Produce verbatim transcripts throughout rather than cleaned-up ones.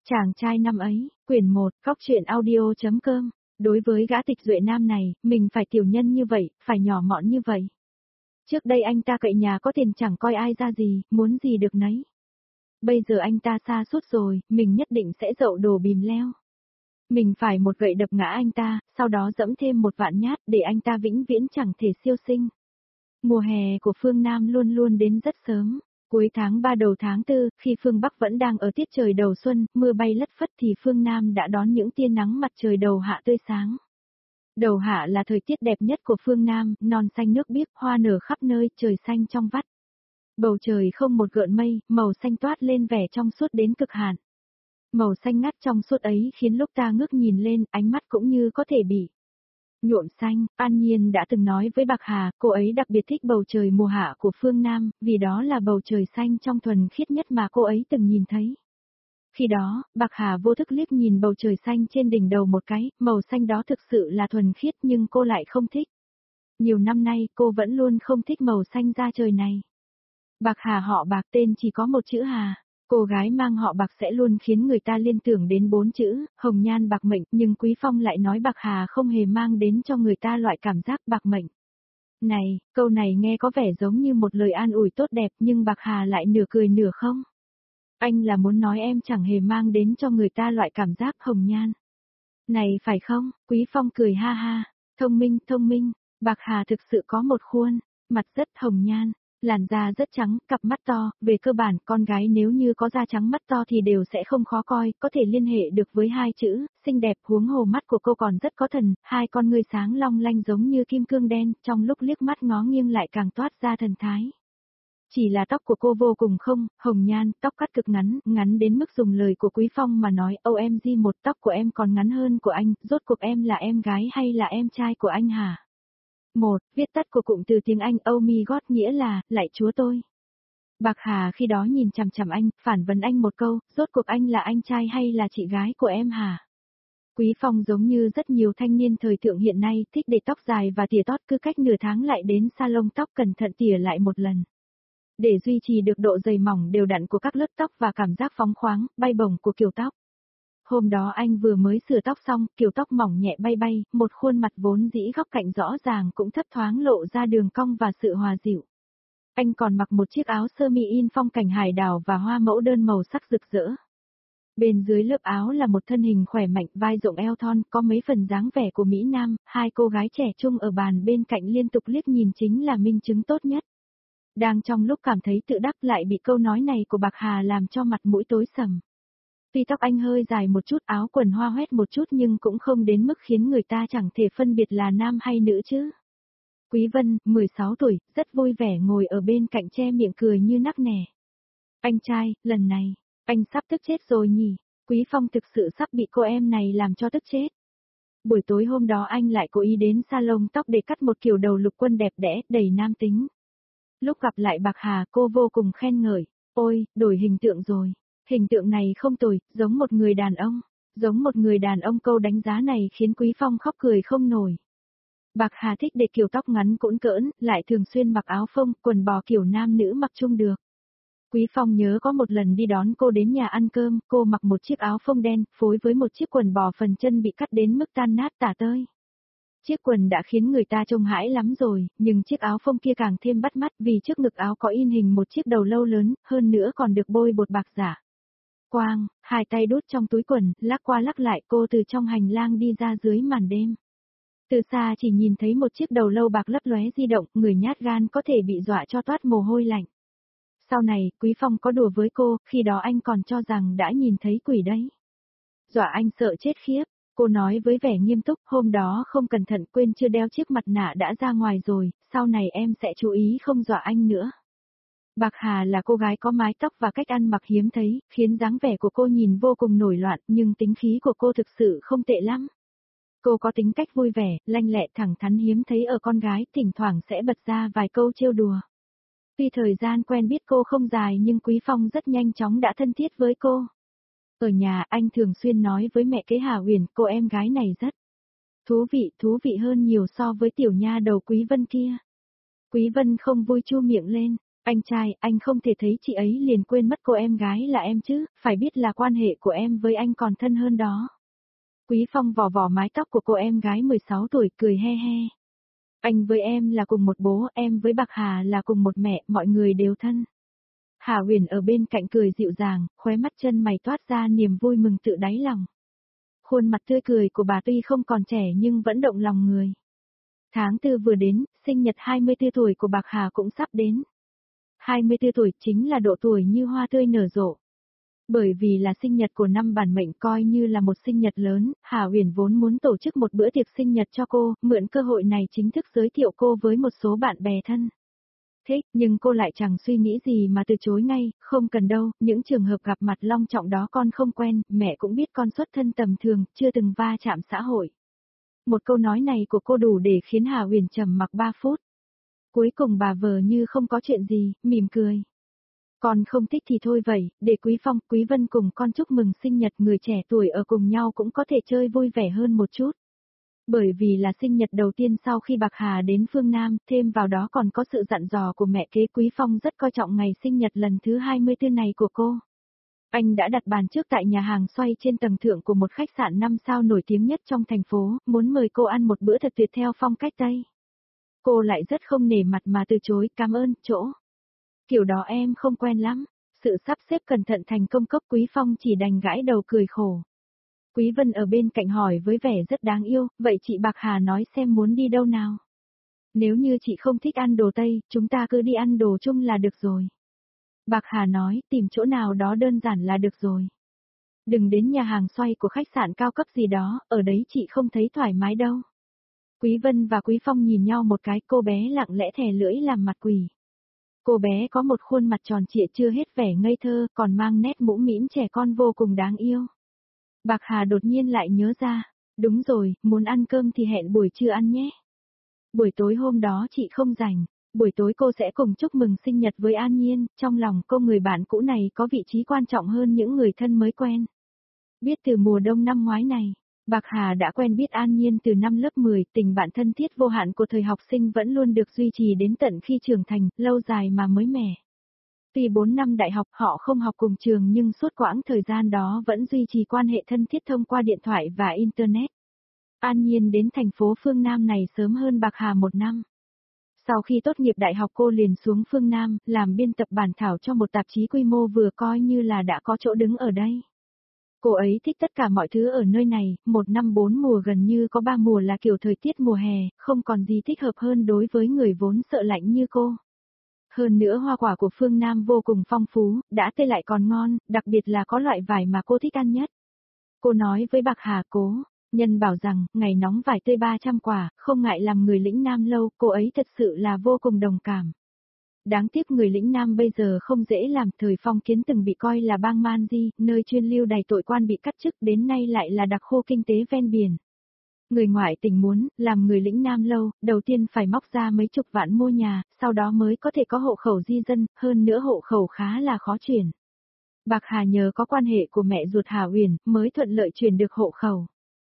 Chàng trai năm ấy, quyển một, Cóc truyện audio.com. Đối với gã Tịch Duệ nam này, mình phải tiểu nhân như vậy, phải nhỏ mọn như vậy. Trước đây anh ta cậy nhà có tiền chẳng coi ai ra gì, muốn gì được nấy. Bây giờ anh ta xa suốt rồi, mình nhất định sẽ dậu đồ bìm leo. Mình phải một gậy đập ngã anh ta, sau đó dẫm thêm một vạn nhát để anh ta vĩnh viễn chẳng thể siêu sinh. Mùa hè của phương Nam luôn luôn đến rất sớm. Cuối tháng ba đầu tháng tư, khi phương Bắc vẫn đang ở tiết trời đầu xuân, mưa bay lất phất thì phương Nam đã đón những tia nắng mặt trời đầu hạ tươi sáng. Đầu hạ là thời tiết đẹp nhất của phương Nam, non xanh nước biếc, hoa nở khắp nơi, trời xanh trong vắt. Bầu trời không một gợn mây, màu xanh toát lên vẻ trong suốt đến cực hạn. Màu xanh ngắt trong suốt ấy khiến lúc ta ngước nhìn lên, ánh mắt cũng như có thể bị nhuộm xanh. An Nhiên đã từng nói với Bạc Hà, cô ấy đặc biệt thích bầu trời mùa hạ của phương Nam, vì đó là bầu trời xanh trong thuần khiết nhất mà cô ấy từng nhìn thấy. Khi đó, Bạc Hà vô thức liếc nhìn bầu trời xanh trên đỉnh đầu một cái, màu xanh đó thực sự là thuần khiết nhưng cô lại không thích. Nhiều năm nay cô vẫn luôn không thích màu xanh da trời này. Bạc Hà họ Bạc, tên chỉ có một chữ Hà. Cô gái mang họ Bạc sẽ luôn khiến người ta liên tưởng đến bốn chữ, hồng nhan bạc mệnh, nhưng Quý Phong lại nói Bạc Hà không hề mang đến cho người ta loại cảm giác bạc mệnh. Này, câu này nghe có vẻ giống như một lời an ủi tốt đẹp nhưng Bạc Hà lại nửa cười nửa không. Anh là muốn nói em chẳng hề mang đến cho người ta loại cảm giác hồng nhan. Này phải không? Quý Phong cười ha ha. Thông minh, thông minh. Bạc Hà thực sự có một khuôn, mặt rất hồng nhan. Làn da rất trắng, cặp mắt to, về cơ bản con gái nếu như có da trắng mắt to thì đều sẽ không khó coi, có thể liên hệ được với hai chữ, xinh đẹp. Huống hồ mắt của cô còn rất có thần, hai con ngươi sáng long lanh giống như kim cương đen, trong lúc liếc mắt ngó nghiêng lại càng toát ra thần thái. Chỉ là tóc của cô vô cùng không, hồng nhan, tóc cắt cực ngắn, ngắn đến mức dùng lời của Quý Phong mà nói, ô em gi một tóc của em còn ngắn hơn của anh, rốt cuộc em là em gái hay là em trai của anh hả? Một, viết tắt của cụm từ tiếng Anh Oh my God nghĩa là, lạy chúa tôi. Bạc Hà khi đó nhìn chằm chằm anh, phản vấn anh một câu, rốt cuộc anh là anh trai hay là chị gái của em hả? Quý Phong giống như rất nhiều thanh niên thời thượng hiện nay thích để tóc dài và tỉa tót, cứ cách nửa tháng lại đến salon tóc cẩn thận tỉa lại một lần. Để duy trì được độ dày mỏng đều đặn của các lớp tóc và cảm giác phóng khoáng, bay bổng của kiểu tóc. Hôm đó anh vừa mới sửa tóc xong, kiểu tóc mỏng nhẹ bay bay, một khuôn mặt vốn dĩ góc cạnh rõ ràng cũng thấp thoáng lộ ra đường cong và sự hòa dịu. Anh còn mặc một chiếc áo sơ mi in phong cảnh hải đảo và hoa mẫu đơn màu sắc rực rỡ. Bên dưới lớp áo là một thân hình khỏe mạnh, vai rộng eo thon, có mấy phần dáng vẻ của Mỹ Nam, hai cô gái trẻ trung ở bàn bên cạnh liên tục liếc nhìn chính là minh chứng tốt nhất. Đang trong lúc cảm thấy tự đắc lại bị câu nói này của Bạc Hà làm cho mặt mũi tối sầm. Tuy tóc anh hơi dài một chút, áo quần hoa hoét một chút nhưng cũng không đến mức khiến người ta chẳng thể phân biệt là nam hay nữ chứ. Quý Vân, mười sáu tuổi, rất vui vẻ ngồi ở bên cạnh che miệng cười như nắc nẻ. Anh trai, lần này, anh sắp tức chết rồi nhỉ. Quý Phong thực sự sắp bị cô em này làm cho tức chết. Buổi tối hôm đó anh lại cố ý đến salon tóc để cắt một kiểu đầu lục quân đẹp đẽ, đầy nam tính. Lúc gặp lại Bạc Hà cô vô cùng khen ngợi, ôi, đổi hình tượng rồi. Hình tượng này không tồi, giống một người đàn ông. Giống một người đàn ông, câu đánh giá này khiến Quý Phong khóc cười không nổi. Bạc Hà thích để kiểu tóc ngắn cũn cỡn, lại thường xuyên mặc áo phông, quần bò kiểu nam nữ mặc chung được. Quý Phong nhớ có một lần đi đón cô đến nhà ăn cơm, cô mặc một chiếc áo phông đen, phối với một chiếc quần bò phần chân bị cắt đến mức tan nát tả tơi. Chiếc quần đã khiến người ta trông hãi lắm rồi, nhưng chiếc áo phông kia càng thêm bắt mắt vì trước ngực áo có in hình một chiếc đầu lâu lớn, hơn nữa còn được bôi bột bạc giả. Quang, hai tay đút trong túi quần, lắc qua lắc lại, cô từ trong hành lang đi ra dưới màn đêm. Từ xa chỉ nhìn thấy một chiếc đầu lâu bạc lấp lóe di động, người nhát gan có thể bị dọa cho toát mồ hôi lạnh. Sau này, Quý Phong có đùa với cô, khi đó anh còn cho rằng đã nhìn thấy quỷ đấy. Dọa anh sợ chết khiếp, cô nói với vẻ nghiêm túc, hôm đó không cẩn thận quên chưa đeo chiếc mặt nạ đã ra ngoài rồi, sau này em sẽ chú ý không dọa anh nữa. Bạc Hà là cô gái có mái tóc và cách ăn mặc hiếm thấy, khiến dáng vẻ của cô nhìn vô cùng nổi loạn, nhưng tính khí của cô thực sự không tệ lắm. Cô có tính cách vui vẻ, lanh lẹ, thẳng thắn hiếm thấy ở con gái, thỉnh thoảng sẽ bật ra vài câu trêu đùa. Tuy thời gian quen biết cô không dài nhưng Quý Phong rất nhanh chóng đã thân thiết với cô. Ở nhà anh thường xuyên nói với mẹ kế Hà Huyền, cô em gái này rất thú vị, thú vị hơn nhiều so với tiểu nha đầu Quý Vân kia. Quý Vân không vui chu miệng lên. Anh trai, anh không thể thấy chị ấy liền quên mất cô em gái là em chứ, phải biết là quan hệ của em với anh còn thân hơn đó. Quý Phong vò vò mái tóc của cô em gái mười sáu tuổi cười he he. Anh với em là cùng một bố, em với Bạc Hà là cùng một mẹ, mọi người đều thân. Hà Huyền ở bên cạnh cười dịu dàng, khóe mắt chân mày toát ra niềm vui mừng tự đáy lòng. Khuôn mặt tươi cười của bà tuy không còn trẻ nhưng vẫn động lòng người. Tháng tư vừa đến, sinh nhật hai mươi tư tuổi của Bạc Hà cũng sắp đến. hai mươi tư tuổi chính là độ tuổi như hoa tươi nở rộ. Bởi vì là sinh nhật của năm bản mệnh coi như là một sinh nhật lớn, Hà Huyền vốn muốn tổ chức một bữa tiệc sinh nhật cho cô, mượn cơ hội này chính thức giới thiệu cô với một số bạn bè thân. Thế, nhưng cô lại chẳng suy nghĩ gì mà từ chối ngay, không cần đâu, những trường hợp gặp mặt long trọng đó con không quen, mẹ cũng biết con xuất thân tầm thường, chưa từng va chạm xã hội. Một câu nói này của cô đủ để khiến Hà Huyền trầm mặc ba phút. Cuối cùng bà vờ như không có chuyện gì, mỉm cười. Con không thích thì thôi vậy, để Quý Phong, Quý Vân cùng con chúc mừng sinh nhật người trẻ tuổi ở cùng nhau cũng có thể chơi vui vẻ hơn một chút. Bởi vì là sinh nhật đầu tiên sau khi Bạc Hà đến phương Nam, thêm vào đó còn có sự dặn dò của mẹ kế Quý Phong rất coi trọng ngày sinh nhật lần thứ hai mươi tư này của cô. Anh đã đặt bàn trước tại nhà hàng xoay trên tầng thượng của một khách sạn năm sao nổi tiếng nhất trong thành phố, muốn mời cô ăn một bữa thật tuyệt theo phong cách Tây. Cô lại rất không nể mặt mà từ chối, cảm ơn, chỗ. Kiểu đó em không quen lắm. Sự sắp xếp cẩn thận thành công cốc Quý Phong chỉ đành gãi đầu cười khổ. Quý Vân ở bên cạnh hỏi với vẻ rất đáng yêu, vậy chị Bạc Hà nói xem muốn đi đâu nào. Nếu như chị không thích ăn đồ Tây, chúng ta cứ đi ăn đồ chung là được rồi. Bạc Hà nói, tìm chỗ nào đó đơn giản là được rồi. Đừng đến nhà hàng xoay của khách sạn cao cấp gì đó, ở đấy chị không thấy thoải mái đâu. Quý Vân và Quý Phong nhìn nhau một cái, cô bé lặng lẽ thè lưỡi làm mặt quỷ. Cô bé có một khuôn mặt tròn trịa chưa hết vẻ ngây thơ, còn mang nét mũm mĩm trẻ con vô cùng đáng yêu. Bạc Hà đột nhiên lại nhớ ra, đúng rồi, muốn ăn cơm thì hẹn buổi trưa ăn nhé. Buổi tối hôm đó chị không rảnh, buổi tối cô sẽ cùng chúc mừng sinh nhật với An Nhiên, trong lòng cô người bạn cũ này có vị trí quan trọng hơn những người thân mới quen. Biết từ mùa đông năm ngoái này, Bạc Hà đã quen biết An Nhiên từ năm lớp mười, tình bạn thân thiết vô hạn của thời học sinh vẫn luôn được duy trì đến tận khi trưởng thành, lâu dài mà mới mẻ. Tuy bốn năm đại học họ không học cùng trường nhưng suốt quãng thời gian đó vẫn duy trì quan hệ thân thiết thông qua điện thoại và Internet. An Nhiên đến thành phố phương Nam này sớm hơn Bạc Hà một năm. Sau khi tốt nghiệp đại học cô liền xuống phương Nam, làm biên tập bản thảo cho một tạp chí quy mô vừa coi như là đã có chỗ đứng ở đây. Cô ấy thích tất cả mọi thứ ở nơi này, một năm bốn mùa gần như có ba mùa là kiểu thời tiết mùa hè, không còn gì thích hợp hơn đối với người vốn sợ lạnh như cô. Hơn nữa hoa quả của phương Nam vô cùng phong phú, đã tươi lại còn ngon, đặc biệt là có loại vải mà cô thích ăn nhất. Cô nói với Bạc Hà cố, nhân bảo rằng, ngày nóng vải tươi ba trăm quả, không ngại làm người lĩnh Nam lâu, cô ấy thật sự là vô cùng đồng cảm. Đáng tiếc người lĩnh Nam bây giờ không dễ làm, thời phong kiến từng bị coi là bang man di, nơi chuyên lưu đầy tội quan bị cắt chức đến nay lại là đặc khu kinh tế ven biển. Người ngoại tỉnh muốn, làm người lĩnh Nam lâu, đầu tiên phải móc ra mấy chục vạn mua nhà, sau đó mới có thể có hộ khẩu di dân, hơn nữa hộ khẩu khá là khó chuyển. Bạc Hà nhờ có quan hệ của mẹ ruột Hà Huyền, mới thuận lợi chuyển được hộ khẩu.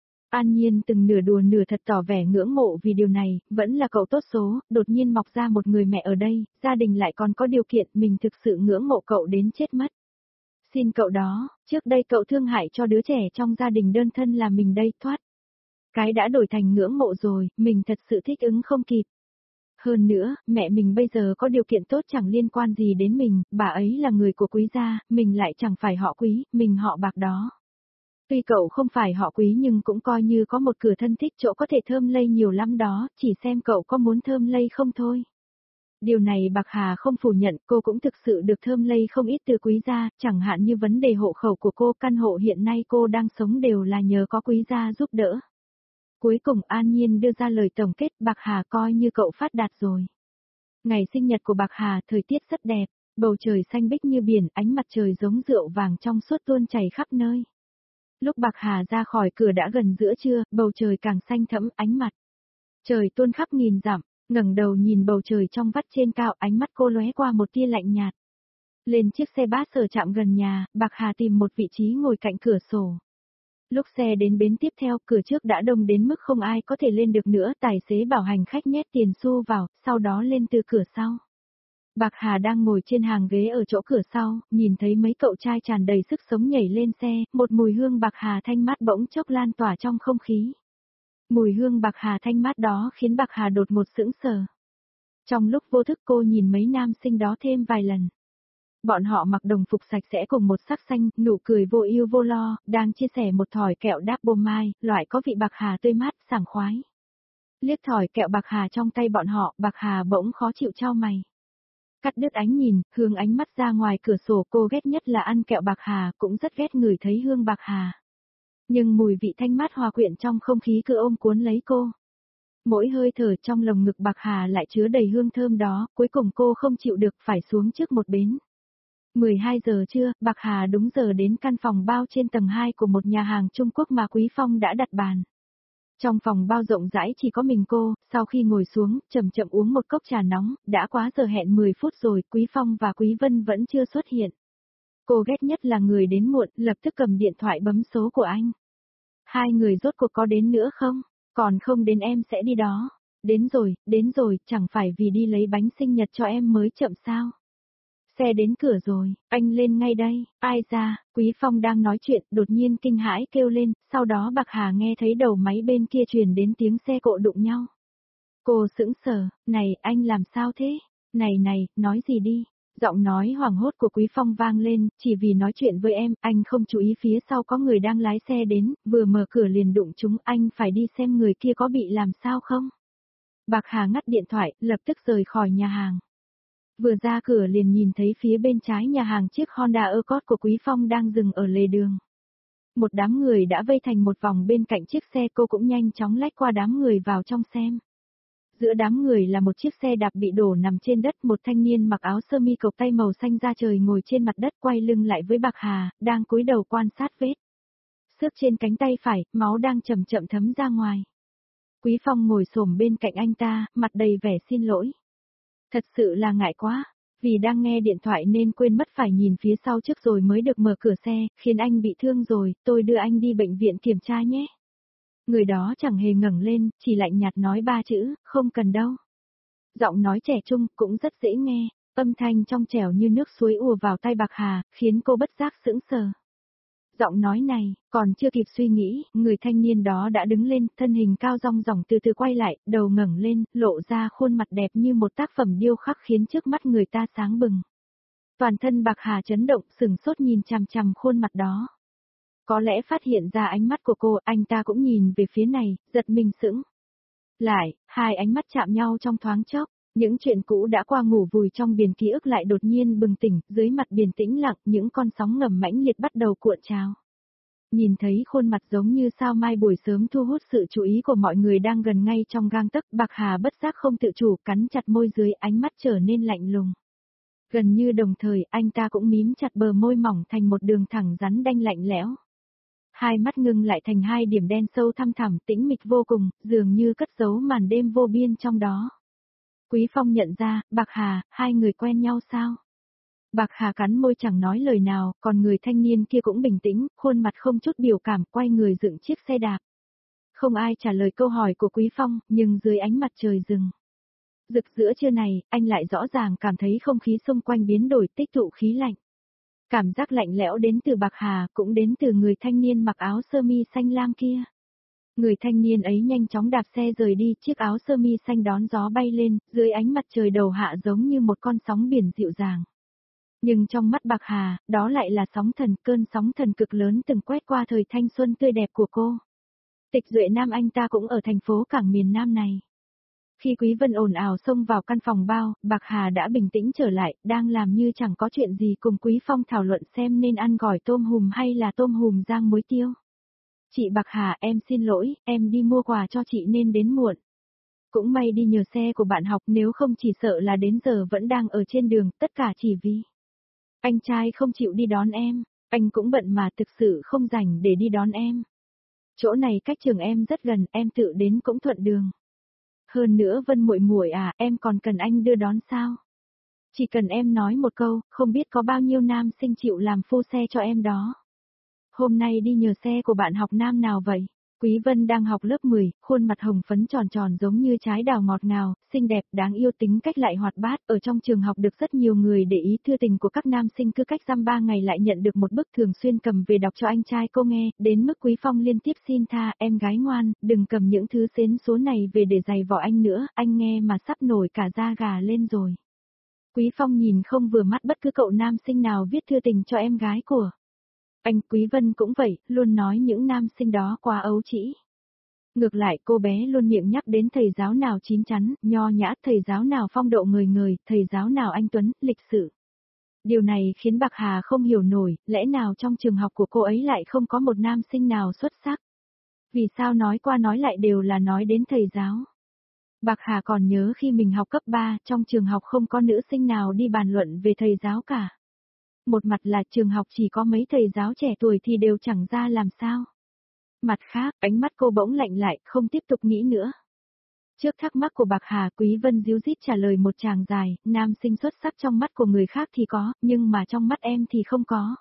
An Nhiên từng nửa đùa nửa thật tỏ vẻ ngưỡng mộ vì điều này, vẫn là cậu tốt số, đột nhiên mọc ra một người mẹ ở đây, gia đình lại còn có điều kiện, mình thực sự ngưỡng mộ cậu đến chết mất. Xin cậu đó, trước đây cậu thương hại cho đứa trẻ trong gia đình đơn thân là mình đây, thoát. Cái đã đổi thành ngưỡng mộ rồi, mình thật sự thích ứng không kịp. Hơn nữa, mẹ mình bây giờ có điều kiện tốt chẳng liên quan gì đến mình, bà ấy là người của Quý gia, mình lại chẳng phải họ Quý, mình họ Bạc đó. Tuy cậu không phải họ Quý nhưng cũng coi như có một cửa thân thích chỗ có thể thơm lây nhiều lắm đó, chỉ xem cậu có muốn thơm lây không thôi. Điều này Bạc Hà không phủ nhận, cô cũng thực sự được thơm lây không ít từ Quý gia, chẳng hạn như vấn đề hộ khẩu của cô, căn hộ hiện nay cô đang sống đều là nhờ có Quý gia giúp đỡ. Cuối cùng An Nhiên đưa ra lời tổng kết, Bạc Hà coi như cậu phát đạt rồi. Ngày sinh nhật của Bạc Hà, thời tiết rất đẹp, bầu trời xanh biếc như biển, ánh mặt trời giống rượu vàng trong suốt tuôn chảy khắp nơi. Lúc Bạc Hà ra khỏi cửa đã gần giữa trưa, bầu trời càng xanh thẫm, ánh mặt trời tuôn khắp nghìn dặm, ngẩng đầu nhìn bầu trời trong vắt trên cao, ánh mắt cô lóe qua một tia lạnh nhạt. Lên chiếc xe bát sở chạm gần nhà, Bạc Hà tìm một vị trí ngồi cạnh cửa sổ. Lúc xe đến bến tiếp theo, cửa trước đã đông đến mức không ai có thể lên được nữa, tài xế bảo hành khách nhét tiền xu vào, sau đó lên từ cửa sau. Bạc Hà đang ngồi trên hàng ghế ở chỗ cửa sau, nhìn thấy mấy cậu trai tràn đầy sức sống nhảy lên xe, một mùi hương Bạc Hà thanh mát bỗng chốc lan tỏa trong không khí. Mùi hương Bạc Hà thanh mát đó khiến Bạc Hà đột ngột sững sờ. Trong lúc vô thức cô nhìn mấy nam sinh đó thêm vài lần. Bọn họ mặc đồng phục sạch sẽ cùng một sắc xanh, nụ cười vô ưu vô lo, đang chia sẻ một thỏi kẹo đáp bô mai, loại có vị Bạc Hà tươi mát, sảng khoái. Liếc thỏi kẹo Bạc Hà trong tay bọn họ, Bạc Hà bỗng khó chịu chau mày. Cắt đứt ánh nhìn, hướng ánh mắt ra ngoài cửa sổ, cô ghét nhất là ăn kẹo Bạc Hà, cũng rất ghét ngửi thấy hương Bạc Hà. Nhưng mùi vị thanh mát hòa quyện trong không khí cứ ôm cuốn lấy cô. Mỗi hơi thở trong lồng ngực Bạc Hà lại chứa đầy hương thơm đó, cuối cùng cô không chịu được phải xuống trước một bến. mười hai giờ trưa, Bạc Hà đúng giờ đến căn phòng bao trên tầng hai của một nhà hàng Trung Quốc mà Quý Phong đã đặt bàn. Trong phòng bao rộng rãi chỉ có mình cô, sau khi ngồi xuống, chậm chậm uống một cốc trà nóng, đã quá giờ hẹn mười phút rồi, Quý Phong và Quý Vân vẫn chưa xuất hiện. Cô ghét nhất là người đến muộn, lập tức cầm điện thoại bấm số của anh. Hai người rốt cuộc có đến nữa không? Còn không đến em sẽ đi đó. Đến rồi, đến rồi, chẳng phải vì đi lấy bánh sinh nhật cho em mới chậm sao? Xe đến cửa rồi, anh lên ngay đây, ai ra, Quý Phong đang nói chuyện, đột nhiên kinh hãi kêu lên, sau đó Bạc Hà nghe thấy đầu máy bên kia truyền đến tiếng xe cộ đụng nhau. Cô sững sờ, này, anh làm sao thế? Này này, nói gì đi? Giọng nói hoảng hốt của Quý Phong vang lên, chỉ vì nói chuyện với em, anh không chú ý phía sau có người đang lái xe đến, vừa mở cửa liền đụng chúng, anh phải đi xem người kia có bị làm sao không? Bạc Hà ngắt điện thoại, lập tức rời khỏi nhà hàng. Vừa ra cửa liền nhìn thấy phía bên trái nhà hàng chiếc Honda Accord của Quý Phong đang dừng ở lề đường. Một đám người đã vây thành một vòng bên cạnh chiếc xe, cô cũng nhanh chóng lách qua đám người vào trong xem. Giữa đám người là một chiếc xe đạp bị đổ nằm trên đất, một thanh niên mặc áo sơ mi cộc tay màu xanh da trời ngồi trên mặt đất quay lưng lại với Bạc Hà, đang cúi đầu quan sát vết xước trên cánh tay phải, máu đang chậm chậm thấm ra ngoài. Quý Phong ngồi xổm bên cạnh anh ta, mặt đầy vẻ xin lỗi. Thật sự là ngại quá, vì đang nghe điện thoại nên quên mất phải nhìn phía sau trước rồi mới được mở cửa xe, khiến anh bị thương rồi, tôi đưa anh đi bệnh viện kiểm tra nhé. Người đó chẳng hề ngẩng lên, chỉ lạnh nhạt nói ba chữ, không cần đâu. Giọng nói trẻ trung, cũng rất dễ nghe, âm thanh trong trẻo như nước suối ùa vào tai Bạc Hà, khiến cô bất giác sững sờ. Giọng nói này, còn chưa kịp suy nghĩ, người thanh niên đó đã đứng lên, thân hình cao rong ròng từ từ quay lại, đầu ngẩng lên, lộ ra khuôn mặt đẹp như một tác phẩm điêu khắc khiến trước mắt người ta sáng bừng. Toàn thân Bạc Hà chấn động, sừng sốt nhìn chằm chằm khuôn mặt đó. Có lẽ phát hiện ra ánh mắt của cô, anh ta cũng nhìn về phía này, giật mình sững. Lại, hai ánh mắt chạm nhau trong thoáng chốc, những chuyện cũ đã qua ngủ vùi trong biển ký ức lại đột nhiên bừng tỉnh, dưới mặt biển tĩnh lặng, những con sóng ngầm mãnh liệt bắt đầu cuộn trào. Nhìn thấy khuôn mặt giống như sao mai buổi sớm thu hút sự chú ý của mọi người đang gần ngay trong gang tấc, Bạc Hà bất giác không tự chủ cắn chặt môi dưới, ánh mắt trở nên lạnh lùng. Gần như đồng thời, anh ta cũng mím chặt bờ môi mỏng thành một đường thẳng rắn đanh lạnh lẽo. Hai mắt ngưng lại thành hai điểm đen sâu thăm thẳm, tĩnh mịch vô cùng, dường như cất giấu màn đêm vô biên trong đó. Quý Phong nhận ra, Bạc Hà, hai người quen nhau sao? Bạc Hà cắn môi chẳng nói lời nào, còn người thanh niên kia cũng bình tĩnh, khuôn mặt không chút biểu cảm, quay người dựng chiếc xe đạp. Không ai trả lời câu hỏi của Quý Phong, nhưng dưới ánh mặt trời rừng rực giữa trưa này, anh lại rõ ràng cảm thấy không khí xung quanh biến đổi, tích tụ khí lạnh. Cảm giác lạnh lẽo đến từ Bạc Hà, cũng đến từ người thanh niên mặc áo sơ mi xanh lam kia. Người thanh niên ấy nhanh chóng đạp xe rời đi, chiếc áo sơ mi xanh đón gió bay lên, dưới ánh mặt trời đầu hạ giống như một con sóng biển dịu dàng. Nhưng trong mắt Bạc Hà, đó lại là sóng thần, cơn sóng thần cực lớn từng quét qua thời thanh xuân tươi đẹp của cô. Tịch Duệ Nam anh ta cũng ở thành phố cảng miền Nam này. Khi Quý Vân ồn ào xông vào căn phòng bao, Bạc Hà đã bình tĩnh trở lại, đang làm như chẳng có chuyện gì, cùng Quý Phong thảo luận xem nên ăn gỏi tôm hùm hay là tôm hùm rang muối tiêu. Chị Bạc Hà, em xin lỗi, em đi mua quà cho chị nên đến muộn. Cũng may đi nhờ xe của bạn học, nếu không chỉ sợ là đến giờ vẫn đang ở trên đường, tất cả chỉ vì anh trai không chịu đi đón em, anh cũng bận mà thực sự không rảnh để đi đón em. Chỗ này cách trường em rất gần, em tự đến cũng thuận đường. Hơn nữa Vân muội muội à, em còn cần anh đưa đón sao? Chỉ cần em nói một câu, không biết có bao nhiêu nam sinh chịu làm phu xe cho em đó. Hôm nay đi nhờ xe của bạn học nam nào vậy? Quý Vân đang học lớp mười, khuôn mặt hồng phấn tròn tròn giống như trái đào ngọt ngào, xinh đẹp, đáng yêu, tính cách lại hoạt bát, ở trong trường học được rất nhiều người để ý. Thư tình của các nam sinh cứ cách dăm ba ngày lại nhận được một bức, thường xuyên cầm về đọc cho anh trai cô nghe, đến mức Quý Phong liên tiếp xin tha, em gái ngoan, đừng cầm những thứ xến số này về để giày vò anh nữa, anh nghe mà sắp nổi cả da gà lên rồi. Quý Phong nhìn không vừa mắt bất cứ cậu nam sinh nào viết thư tình cho em gái của anh. Quý Vân cũng vậy, luôn nói những nam sinh đó quá ấu trĩ. Ngược lại cô bé luôn miệng nhắc đến thầy giáo nào chín chắn, nho nhã, thầy giáo nào phong độ ngời ngời, thầy giáo nào anh tuấn, lịch sự. Điều này khiến Bạc Hà không hiểu nổi, lẽ nào trong trường học của cô ấy lại không có một nam sinh nào xuất sắc? Vì sao nói qua nói lại đều là nói đến thầy giáo? Bạc Hà còn nhớ khi mình học cấp ba, trong trường học không có nữ sinh nào đi bàn luận về thầy giáo cả. Một mặt là trường học chỉ có mấy thầy giáo trẻ tuổi thì đều chẳng ra làm sao. Mặt khác, ánh mắt cô bỗng lạnh lại, không tiếp tục nghĩ nữa. Trước thắc mắc của Bạc Hà, Quý Vân díu dít trả lời một tràng dài, nam sinh xuất sắc trong mắt của người khác thì có, nhưng mà trong mắt em thì không có.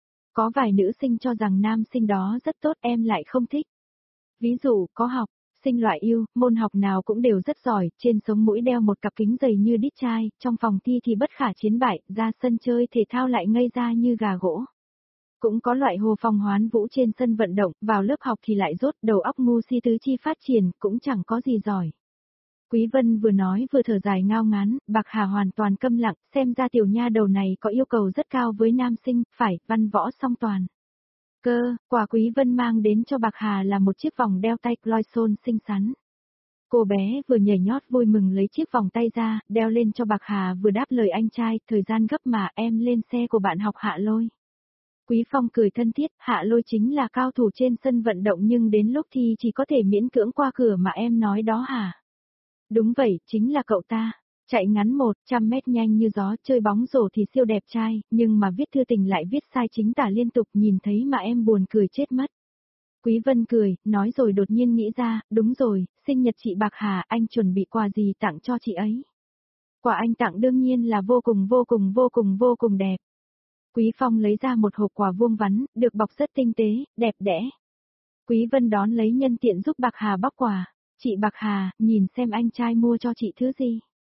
Có vài nữ sinh cho rằng nam sinh đó rất tốt, em lại không thích. Ví dụ, có học sinh loại yêu, môn học nào cũng đều rất giỏi, trên sống mũi đeo một cặp kính dày như đít chai, trong phòng thi thì bất khả chiến bại, ra sân chơi thể thao lại ngây ra như gà gỗ. Cũng có loại hồ phong hoán vũ trên sân vận động, vào lớp học thì lại rốt, đầu óc ngu si tứ chi phát triển, cũng chẳng có gì giỏi. Quý Vân vừa nói vừa thở dài ngao ngán, Bạc Hà hoàn toàn câm lặng, xem ra tiểu nha đầu này có yêu cầu rất cao với nam sinh, phải, văn võ song toàn. Cơ, quà Quý Vân mang đến cho Bạc Hà là một chiếc vòng đeo tay Cloison xinh xắn. Cô bé vừa nhảy nhót vui mừng lấy chiếc vòng tay ra, đeo lên cho Bạc Hà vừa đáp lời anh trai, thời gian gấp mà em lên xe của bạn học Hạ Lôi. Quý Phong cười thân thiết, Hạ Lôi chính là cao thủ trên sân vận động nhưng đến lúc thi chỉ có thể miễn cưỡng qua cửa mà em nói đó hả? Đúng vậy, chính là cậu ta. Chạy ngắn một trăm mét nhanh như gió, chơi bóng rổ thì siêu đẹp trai, nhưng mà viết thư tình lại viết sai chính tả liên tục, nhìn thấy mà em buồn cười chết mất. Quý Vân cười, nói rồi đột nhiên nghĩ ra, đúng rồi, sinh nhật chị Bạc Hà, anh chuẩn bị quà gì tặng cho chị ấy? Quà anh tặng đương nhiên là vô cùng vô cùng vô cùng vô cùng đẹp. Quý Phong lấy ra một hộp quà vuông vắn, được bọc rất tinh tế, đẹp đẽ. Quý Vân đón lấy nhân tiện giúp Bạc Hà bóc quà. Chị Bạc Hà, nhìn xem anh trai mua cho chị thứ gì.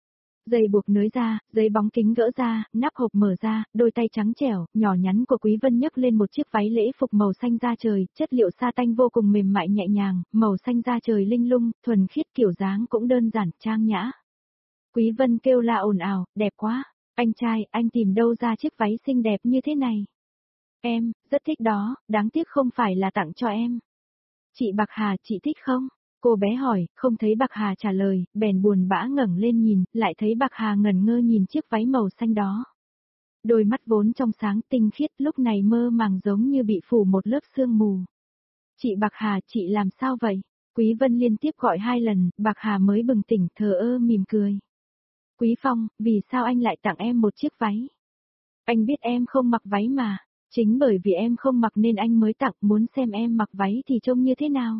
Dây buộc nới ra, giấy bóng kính gỡ ra, nắp hộp mở ra, đôi tay trắng trẻo, nhỏ nhắn của Quý Vân nhấc lên một chiếc váy lễ phục màu xanh da trời, chất liệu sa tanh vô cùng mềm mại nhẹ nhàng, màu xanh da trời linh lung, thuần khiết, kiểu dáng cũng đơn giản, trang nhã. Quý Vân kêu la ồn ào, đẹp quá, anh trai, anh tìm đâu ra chiếc váy xinh đẹp như thế này? Em, rất thích đó, đáng tiếc không phải là tặng cho em. Chị Bạc Hà, chị thích không? Cô bé hỏi, không thấy Bạc Hà trả lời, bèn buồn bã ngẩng lên nhìn, lại thấy Bạc Hà ngẩn ngơ nhìn chiếc váy màu xanh đó. Đôi mắt vốn trong sáng tinh khiết lúc này mơ màng giống như bị phủ một lớp sương mù. Chị Bạc Hà, chị làm sao vậy? Quý Vân liên tiếp gọi hai lần, Bạc Hà mới bừng tỉnh, thờ ơ mỉm cười. Quý Phong, vì sao anh lại tặng em một chiếc váy? Anh biết em không mặc váy mà, chính bởi vì em không mặc nên anh mới tặng, muốn xem em mặc váy thì trông như thế nào.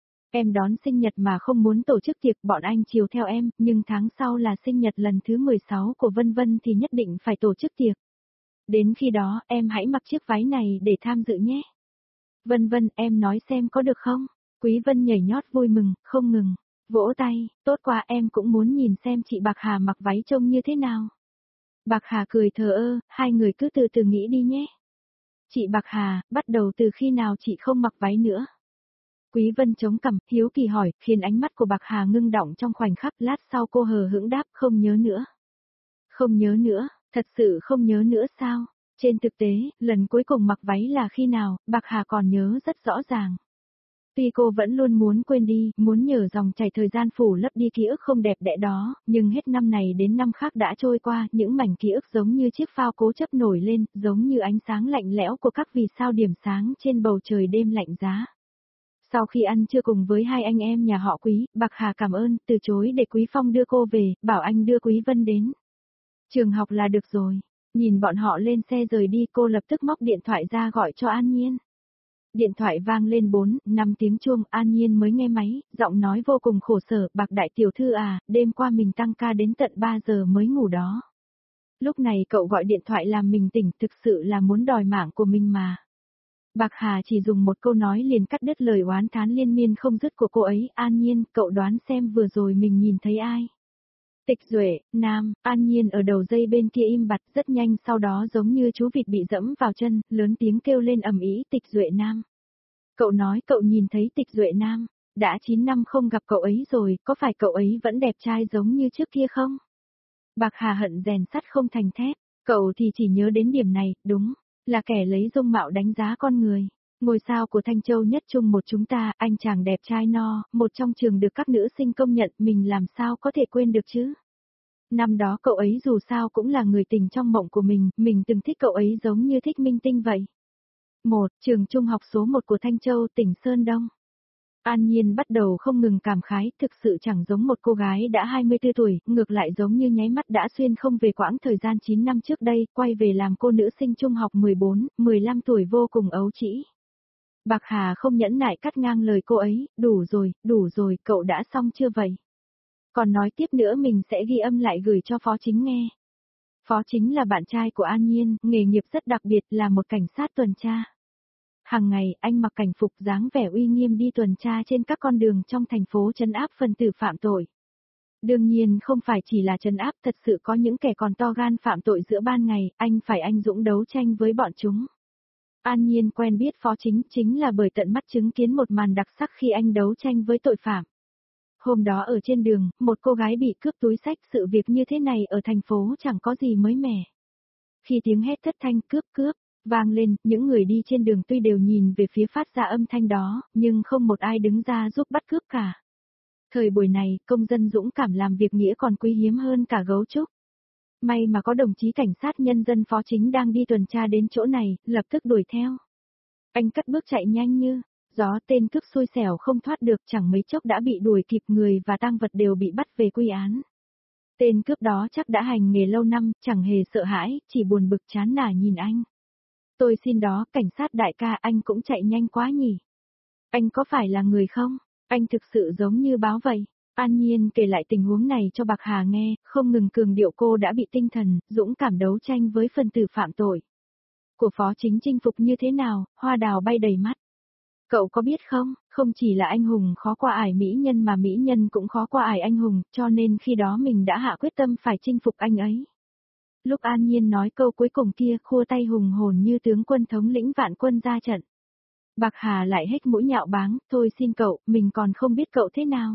Em đón sinh nhật mà không muốn tổ chức tiệc, bọn anh chiều theo em, nhưng tháng sau là sinh nhật lần thứ mười sáu của Vân Vân thì nhất định phải tổ chức tiệc. Đến khi đó, em hãy mặc chiếc váy này để tham dự nhé. Vân Vân, em nói xem có được không? Quý Vân nhảy nhót vui mừng, không ngừng, vỗ tay, tốt quá, em cũng muốn nhìn xem chị Bạc Hà mặc váy trông như thế nào. Bạc Hà cười thờ ơ, hai người cứ từ từ nghĩ đi nhé. Chị Bạc Hà, bắt đầu từ khi nào chị không mặc váy nữa? Quý Vân chống cằm, hiếu kỳ hỏi, khiến ánh mắt của Bạc Hà ngưng đọng trong khoảnh khắc, lát sau cô hờ hững đáp, không nhớ nữa. Không nhớ nữa, thật sự không nhớ nữa sao? Trên thực tế, lần cuối cùng mặc váy là khi nào, Bạc Hà còn nhớ rất rõ ràng. Tuy cô vẫn luôn muốn quên đi, muốn nhờ dòng chảy thời gian phủ lấp đi ký ức không đẹp đẽ đó, nhưng hết năm này đến năm khác đã trôi qua, những mảnh ký ức giống như chiếc phao cố chấp nổi lên, giống như ánh sáng lạnh lẽo của các vì sao điểm sáng trên bầu trời đêm lạnh giá. Sau khi ăn trưa cùng với hai anh em nhà họ Quý, Bạc Hà cảm ơn, từ chối để Quý Phong đưa cô về, bảo anh đưa Quý Vân đến trường học là được rồi. Nhìn bọn họ lên xe rời đi, cô lập tức móc điện thoại ra gọi cho An Nhiên. Điện thoại vang lên bốn, năm tiếng chuông, An Nhiên mới nghe máy, giọng nói vô cùng khổ sở, Bạc đại tiểu thư à, đêm qua mình tăng ca đến tận ba giờ mới ngủ đó. Lúc này cậu gọi điện thoại làm mình tỉnh, thực sự là muốn đòi mạng của mình mà. Bạc Hà chỉ dùng một câu nói liền cắt đứt lời oán thán liên miên không dứt của cô ấy. An Nhiên, cậu đoán xem vừa rồi mình nhìn thấy ai? Tịch Duệ, nam. An Nhiên ở đầu dây bên kia im bặt, rất nhanh sau đó giống như chú vịt bị dẫm vào chân, lớn tiếng kêu lên ầm ĩ. Tịch Duệ nam. Cậu nói cậu nhìn thấy Tịch Duệ nam, đã chín năm không gặp cậu ấy rồi, có phải cậu ấy vẫn đẹp trai giống như trước kia không? Bạc Hà hận rèn sắt không thành thép, cậu thì chỉ nhớ đến điểm này, đúng, là kẻ lấy dung mạo đánh giá con người. Ngôi sao của Thanh Châu nhất trung một chúng ta, anh chàng đẹp trai no, một trong trường được các nữ sinh công nhận, mình làm sao có thể quên được chứ? Năm đó cậu ấy dù sao cũng là người tình trong mộng của mình, mình từng thích cậu ấy giống như thích minh tinh vậy. Một, trường trung học số một của Thanh Châu, tỉnh Sơn Đông. An Nhiên bắt đầu không ngừng cảm khái, thực sự chẳng giống một cô gái đã hai mươi tư tuổi, ngược lại giống như nháy mắt đã xuyên không về quãng thời gian chín năm trước đây, quay về làm cô nữ sinh trung học mười bốn, mười lăm tuổi vô cùng ấu trĩ. Bạc Hà không nhẫn nại cắt ngang lời cô ấy, đủ rồi, đủ rồi, cậu đã xong chưa vậy? Còn nói tiếp nữa mình sẽ ghi âm lại gửi cho Phó Chính nghe. Phó Chính là bạn trai của An Nhiên, nghề nghiệp rất đặc biệt là một cảnh sát tuần tra. Hàng ngày, anh mặc cảnh phục dáng vẻ uy nghiêm đi tuần tra trên các con đường trong thành phố trấn áp phần tử phạm tội. Đương nhiên không phải chỉ là trấn áp, thật sự có những kẻ còn to gan phạm tội giữa ban ngày, anh phải anh dũng đấu tranh với bọn chúng. An Nhiên quen biết Phó Chính chính là bởi tận mắt chứng kiến một màn đặc sắc khi anh đấu tranh với tội phạm. Hôm đó ở trên đường, một cô gái bị cướp túi xách, sự việc như thế này ở thành phố chẳng có gì mới mẻ. Khi tiếng hét thất thanh cướp cướp vang lên, những người đi trên đường tuy đều nhìn về phía phát ra âm thanh đó, nhưng không một ai đứng ra giúp bắt cướp cả. Thời buổi này, công dân dũng cảm làm việc nghĩa còn quý hiếm hơn cả gấu trúc. May mà có đồng chí cảnh sát nhân dân Phó Chính đang đi tuần tra đến chỗ này, lập tức đuổi theo. Anh cất bước chạy nhanh như gió, tên cướp xui xẻo không thoát được, chẳng mấy chốc đã bị đuổi kịp, người và tang vật đều bị bắt về quy án. Tên cướp đó chắc đã hành nghề lâu năm, chẳng hề sợ hãi, chỉ buồn bực chán nản nhìn anh. Tôi xin đó, cảnh sát đại ca, anh cũng chạy nhanh quá nhỉ. Anh có phải là người không? Anh thực sự giống như báo vậy. An Nhiên kể lại tình huống này cho Bạc Hà nghe, không ngừng cường điệu cô đã bị tinh thần, dũng cảm đấu tranh với phần tử phạm tội. Của Phó Chính chinh phục như thế nào, hoa đào bay đầy mắt. Cậu có biết không, không chỉ là anh hùng khó qua ải mỹ nhân mà mỹ nhân cũng khó qua ải anh hùng, cho nên khi đó mình đã hạ quyết tâm phải chinh phục anh ấy. Lúc An Nhiên nói câu cuối cùng kia, khua tay hùng hồn như tướng quân thống lĩnh vạn quân ra trận. Bạc Hà lại hết mũi nhạo báng, thôi xin cậu, mình còn không biết cậu thế nào.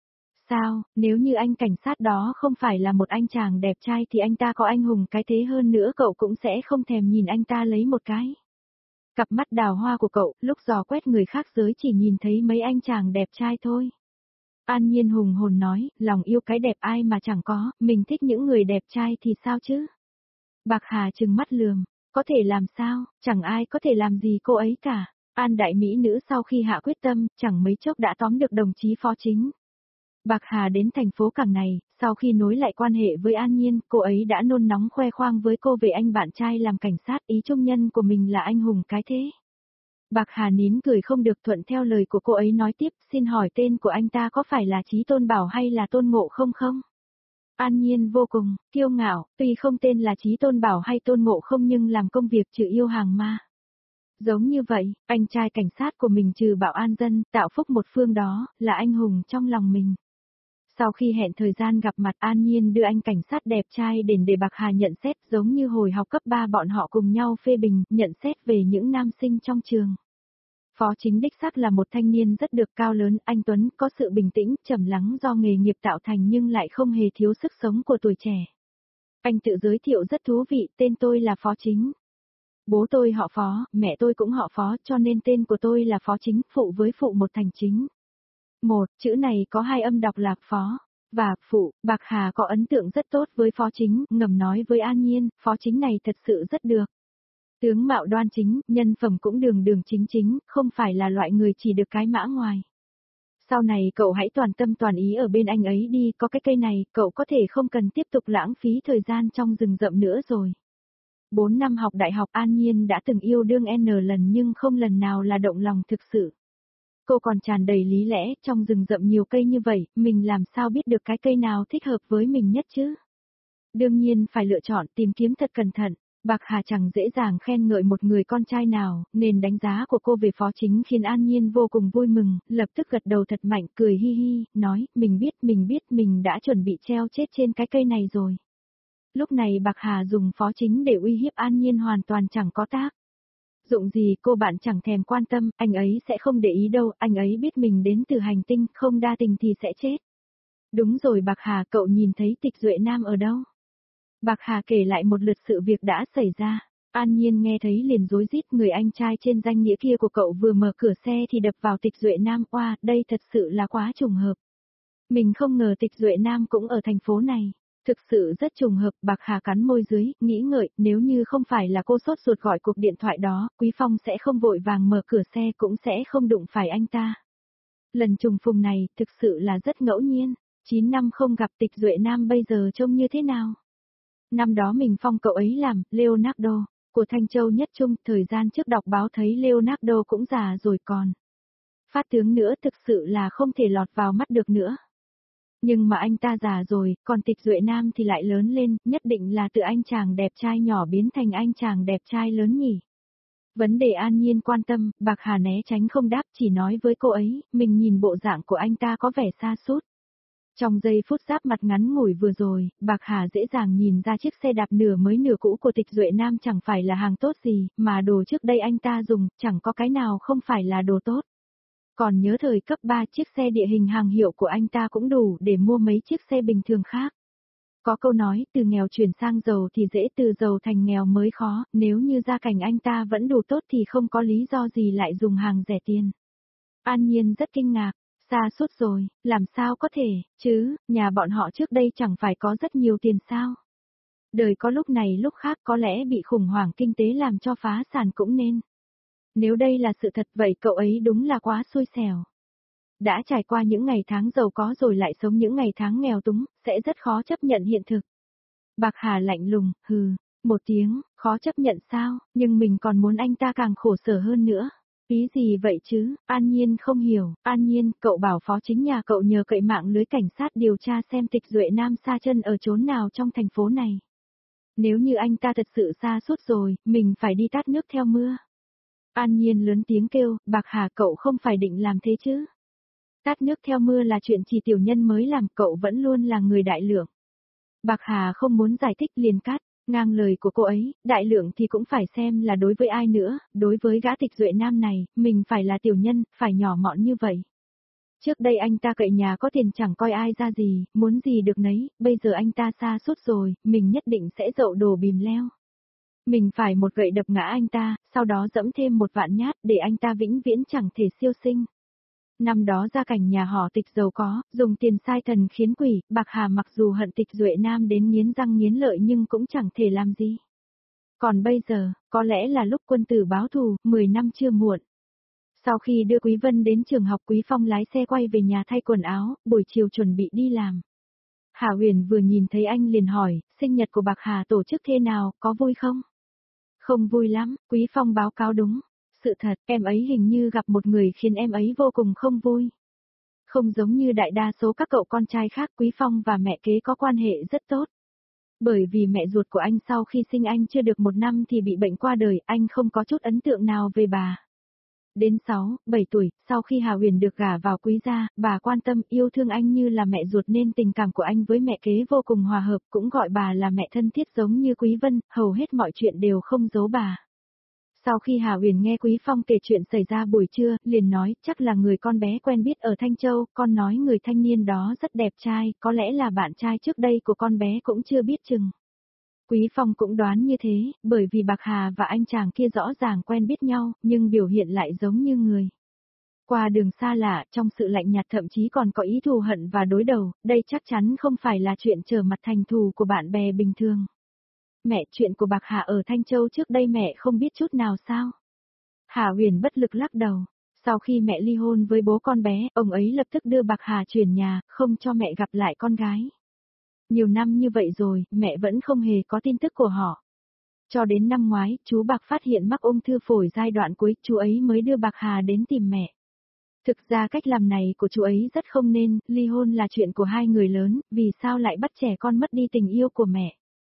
Sao, nếu như anh cảnh sát đó không phải là một anh chàng đẹp trai thì anh ta có anh hùng cái thế hơn nữa cậu cũng sẽ không thèm nhìn anh ta lấy một cái. Cặp mắt đào hoa của cậu, lúc dò quét người khác giới chỉ nhìn thấy mấy anh chàng đẹp trai thôi. An Nhiên hùng hồn nói, lòng yêu cái đẹp ai mà chẳng có, mình thích những người đẹp trai thì sao chứ? Bạc Hà trừng mắt lườm, có thể làm sao, chẳng ai có thể làm gì cô ấy cả. An đại mỹ nữ sau khi hạ quyết tâm, chẳng mấy chốc đã tóm được đồng chí Phó Chính. Bạc Hà đến thành phố cảng này, sau khi nối lại quan hệ với An Nhiên, cô ấy đã nôn nóng khoe khoang với cô về anh bạn trai làm cảnh sát, ý trung nhân của mình là anh hùng cái thế. Bạc Hà nín cười không được, thuận theo lời của cô ấy nói tiếp, xin hỏi tên của anh ta có phải là Chí Tôn Bảo hay là Tôn Ngộ Không không? An Nhiên vô cùng kiêu ngạo, tuy không tên là Chí Tôn Bảo hay Tôn Ngộ Không nhưng làm công việc trừ yêu hàng ma. Giống như vậy, anh trai cảnh sát của mình trừ bảo an dân, tạo phúc một phương đó, là anh hùng trong lòng mình. Sau khi hẹn thời gian gặp mặt, An Nhiên đưa anh cảnh sát đẹp trai đến để Bạc Hà nhận xét, giống như hồi học cấp ba bọn họ cùng nhau phê bình, nhận xét về những nam sinh trong trường. Phó Chính đích xác là một thanh niên rất được, cao lớn, anh tuấn, có sự bình tĩnh, trầm lắng do nghề nghiệp tạo thành nhưng lại không hề thiếu sức sống của tuổi trẻ. Anh tự giới thiệu rất thú vị, tên tôi là Phó Chính. Bố tôi họ Phó, mẹ tôi cũng họ Phó, cho nên tên của tôi là Phó Chính, phụ với phụ một thành chính. Một, chữ này có hai âm đọc là Phó và Phụ. Bạc Hà có ấn tượng rất tốt với Phó Chính, ngầm nói với An Nhiên, Phó Chính này thật sự rất được. Tướng mạo đoan chính, nhân phẩm cũng đường đường chính chính, không phải là loại người chỉ được cái mã ngoài. Sau này cậu hãy toàn tâm toàn ý ở bên anh ấy đi, có cái cây này, cậu có thể không cần tiếp tục lãng phí thời gian trong rừng rậm nữa rồi. Bốn năm học đại học, An Nhiên đã từng yêu đương N lần nhưng không lần nào là động lòng thực sự. Cô còn tràn đầy lý lẽ, trong rừng rậm nhiều cây như vậy, mình làm sao biết được cái cây nào thích hợp với mình nhất chứ? Đương nhiên phải lựa chọn, tìm kiếm thật cẩn thận. Bạc Hà chẳng dễ dàng khen ngợi một người con trai nào, nên đánh giá của cô về phó chính khiến An Nhiên vô cùng vui mừng, lập tức gật đầu thật mạnh, cười hi hi, nói, mình biết, mình biết mình đã chuẩn bị treo chết trên cái cây này rồi. Lúc này Bạc Hà dùng phó chính để uy hiếp An Nhiên hoàn toàn chẳng có tác dụng gì, cô bạn chẳng thèm quan tâm, anh ấy sẽ không để ý đâu, anh ấy biết mình đến từ hành tinh, không đa tình thì sẽ chết. Đúng rồi Bạc Hà, cậu nhìn thấy Tịch Duệ Nam ở đâu? Bạc Hà kể lại một lượt sự việc đã xảy ra. An Nhiên nghe thấy liền rối rít, người anh trai trên danh nghĩa kia của cậu vừa mở cửa xe thì đập vào Tịch Duệ Nam, oa, đây thật sự là quá trùng hợp. Mình không ngờ Tịch Duệ Nam cũng ở thành phố này. Thực sự rất trùng hợp, Bạc Hà cắn môi dưới, nghĩ ngợi, nếu như không phải là cô sốt ruột gọi cuộc điện thoại đó, Quý Phong sẽ không vội vàng mở cửa xe cũng sẽ không đụng phải anh ta. Lần trùng phùng này, thực sự là rất ngẫu nhiên. chín năm không gặp Tịch Duệ Nam bây giờ trông như thế nào? Năm đó mình phong cậu ấy làm, Leonardo, của Thanh Châu Nhất Trung, thời gian trước đọc báo thấy Leonardo cũng già rồi còn. Phát tướng nữa thực sự là không thể lọt vào mắt được nữa. Nhưng mà anh ta già rồi, còn Tịch Duệ Nam thì lại lớn lên, nhất định là từ anh chàng đẹp trai nhỏ biến thành anh chàng đẹp trai lớn nhỉ. Vấn đề An Nhiên quan tâm, Bạc Hà né tránh không đáp, chỉ nói với cô ấy, mình nhìn bộ dạng của anh ta có vẻ xa sút. Trong giây phút giáp mặt ngắn ngủi vừa rồi, Bạc Hà dễ dàng nhìn ra chiếc xe đạp nửa mới nửa cũ của Tịch Duệ Nam chẳng phải là hàng tốt gì, mà đồ trước đây anh ta dùng, chẳng có cái nào không phải là đồ tốt. Còn nhớ thời cấp ba chiếc xe địa hình hàng hiệu của anh ta cũng đủ để mua mấy chiếc xe bình thường khác. Có câu nói, từ nghèo chuyển sang giàu thì dễ, từ giàu thành nghèo mới khó, nếu như gia cảnh anh ta vẫn đủ tốt thì không có lý do gì lại dùng hàng rẻ tiền. An Nhiên rất kinh ngạc. Xa suốt rồi, làm sao có thể, chứ, nhà bọn họ trước đây chẳng phải có rất nhiều tiền sao? Đời có lúc này lúc khác có lẽ bị khủng hoảng kinh tế làm cho phá sản cũng nên. Nếu đây là sự thật vậy cậu ấy đúng là quá xui xẻo. Đã trải qua những ngày tháng giàu có rồi lại sống những ngày tháng nghèo túng, sẽ rất khó chấp nhận hiện thực. Bạc Hà lạnh lùng, hừ, một tiếng, khó chấp nhận sao, nhưng mình còn muốn anh ta càng khổ sở hơn nữa. Ý gì vậy chứ, An Nhiên không hiểu, An Nhiên, cậu bảo phó chính nhà cậu nhờ cậy mạng lưới cảnh sát điều tra xem Tịch Duệ Nam xa chân ở chốn nào trong thành phố này. Nếu như anh ta thật sự xa suốt rồi, mình phải đi tát nước theo mưa. An Nhiên lớn tiếng kêu, Bạc Hà cậu không phải định làm thế chứ. Tát nước theo mưa là chuyện chỉ tiểu nhân mới làm, cậu vẫn luôn là người đại lượng. Bạc Hà không muốn giải thích liền cắt. Ngang lời của cô ấy, đại lượng thì cũng phải xem là đối với ai nữa, đối với gã Tịch Duệ Nam này, mình phải là tiểu nhân, phải nhỏ mọn như vậy. Trước đây anh ta cậy nhà có tiền chẳng coi ai ra gì, muốn gì được nấy, bây giờ anh ta xa suốt rồi, mình nhất định sẽ dậu đồ bìm leo. Mình phải một gậy đập ngã anh ta, sau đó dẫm thêm một vạn nhát để anh ta vĩnh viễn chẳng thể siêu sinh. Năm đó gia cảnh nhà họ Tịch giàu có, dùng tiền sai thần khiến quỷ, Bạc Hà mặc dù hận Tịch Duệ Nam đến nghiến răng nghiến lợi nhưng cũng chẳng thể làm gì. Còn bây giờ, có lẽ là lúc quân tử báo thù, mười năm chưa muộn. Sau khi đưa Quý Vân đến trường học, Quý Phong lái xe quay về nhà thay quần áo, buổi chiều chuẩn bị đi làm. Hà Huyền vừa nhìn thấy anh liền hỏi, sinh nhật của Bạc Hà tổ chức thế nào, có vui không? Không vui lắm, Quý Phong báo cáo đúng. Sự thật, em ấy hình như gặp một người khiến em ấy vô cùng không vui. Không giống như đại đa số các cậu con trai khác, Quý Phong và mẹ kế có quan hệ rất tốt. Bởi vì mẹ ruột của anh sau khi sinh anh chưa được một năm thì bị bệnh qua đời, anh không có chút ấn tượng nào về bà. Đến sáu, bảy tuổi, sau khi Hà Huyền được gả vào Quý gia, bà quan tâm yêu thương anh như là mẹ ruột nên tình cảm của anh với mẹ kế vô cùng hòa hợp, cũng gọi bà là mẹ thân thiết giống như Quý Vân, hầu hết mọi chuyện đều không giấu bà. Sau khi Hà Huyền nghe Quý Phong kể chuyện xảy ra buổi trưa, liền nói, chắc là người con bé quen biết ở Thanh Châu, con nói người thanh niên đó rất đẹp trai, có lẽ là bạn trai trước đây của con bé cũng chưa biết chừng. Quý Phong cũng đoán như thế, bởi vì Bạc Hà và anh chàng kia rõ ràng quen biết nhau, nhưng biểu hiện lại giống như người. Qua đường xa lạ, trong sự lạnh nhạt thậm chí còn có ý thù hận và đối đầu, đây chắc chắn không phải là chuyện trở mặt thành thù của bạn bè bình thường. Mẹ, chuyện của Bạc Hà ở Thanh Châu trước đây mẹ không biết chút nào sao? Hà Huyền bất lực lắc đầu. Sau khi mẹ ly hôn với bố con bé, ông ấy lập tức đưa Bạc Hà chuyển nhà, không cho mẹ gặp lại con gái. Nhiều năm như vậy rồi, mẹ vẫn không hề có tin tức của họ. Cho đến năm ngoái, chú Bạc phát hiện mắc ung thư phổi giai đoạn cuối, chú ấy mới đưa Bạc Hà đến tìm mẹ. Thực ra cách làm này của chú ấy rất không nên, ly hôn là chuyện của hai người lớn, vì sao lại bắt trẻ con mất đi tình yêu của mẹ?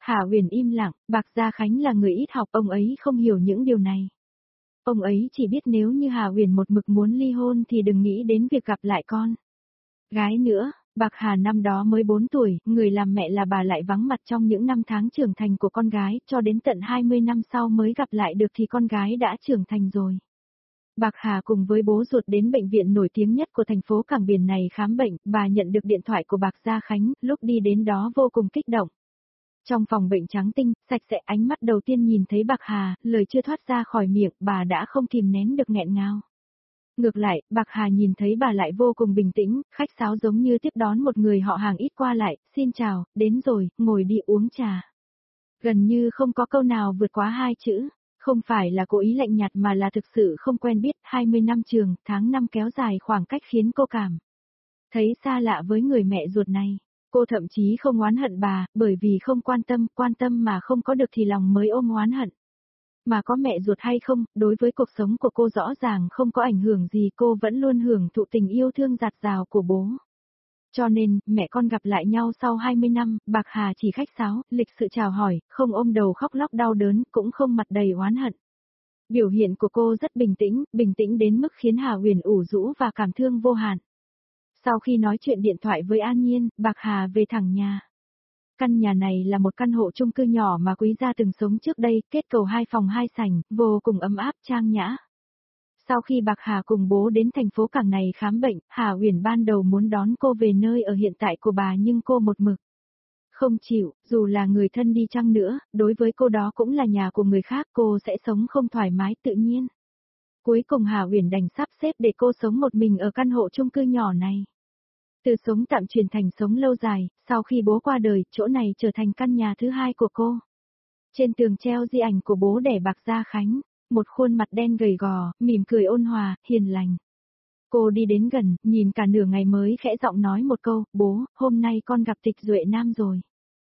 Hà Huyền im lặng, Bạc Gia Khánh là người ít học, ông ấy không hiểu những điều này. Ông ấy chỉ biết nếu như Hà Huyền một mực muốn ly hôn thì đừng nghĩ đến việc gặp lại con gái nữa. Bạc Hà năm đó mới bốn tuổi, người làm mẹ là bà lại vắng mặt trong những năm tháng trưởng thành của con gái, cho đến tận hai mươi năm sau mới gặp lại được thì con gái đã trưởng thành rồi. Bạc Hà cùng với bố ruột đến bệnh viện nổi tiếng nhất của thành phố Cảng Biển này khám bệnh, bà nhận được điện thoại của Bạc Gia Khánh, lúc đi đến đó vô cùng kích động. Trong phòng bệnh trắng tinh, sạch sẽ, ánh mắt đầu tiên nhìn thấy Bạc Hà, lời chưa thoát ra khỏi miệng, bà đã không kìm nén được nghẹn ngào. Ngược lại, Bạc Hà nhìn thấy bà lại vô cùng bình tĩnh, khách sáo giống như tiếp đón một người họ hàng ít qua lại, xin chào, đến rồi, ngồi đi uống trà. Gần như không có câu nào vượt quá hai chữ, không phải là cố ý lạnh nhạt mà là thực sự không quen biết, hai mươi năm trường, tháng năm kéo dài khoảng cách khiến cô cảm thấy xa lạ với người mẹ ruột này. Cô thậm chí không oán hận bà, bởi vì không quan tâm, quan tâm mà không có được thì lòng mới ôm oán hận. Mà có mẹ ruột hay không, đối với cuộc sống của cô rõ ràng không có ảnh hưởng gì, cô vẫn luôn hưởng thụ tình yêu thương dạt dào của bố. Cho nên, mẹ con gặp lại nhau sau hai mươi năm, Bạc Hà chỉ khách sáo, lịch sự chào hỏi, không ôm đầu khóc lóc đau đớn, cũng không mặt đầy oán hận. Biểu hiện của cô rất bình tĩnh, bình tĩnh đến mức khiến Hà Huyền ủ rũ và cảm thương vô hạn. Sau khi nói chuyện điện thoại với An Nhiên, Bạc Hà về thẳng nhà. Căn nhà này là một căn hộ chung cư nhỏ mà Quý gia từng sống trước đây, kết cấu hai phòng hai sảnh, vô cùng ấm áp trang nhã. Sau khi Bạc Hà cùng bố đến thành phố Cảng này khám bệnh, Hà Huyền ban đầu muốn đón cô về nơi ở hiện tại của bà nhưng cô một mực không chịu, dù là người thân đi chăng nữa, đối với cô đó cũng là nhà của người khác, cô sẽ sống không thoải mái tự nhiên. Cuối cùng Hà Huyền đành sắp xếp để cô sống một mình ở căn hộ chung cư nhỏ này. Từ sống tạm chuyển thành sống lâu dài, sau khi bố qua đời, chỗ này trở thành căn nhà thứ hai của cô. Trên tường treo di ảnh của bố đẻ Bạc Gia Khánh, một khuôn mặt đen gầy gò, mỉm cười ôn hòa, hiền lành. Cô đi đến gần, nhìn cả nửa ngày mới khẽ giọng nói một câu, bố, hôm nay con gặp Tịch Duệ Nam rồi.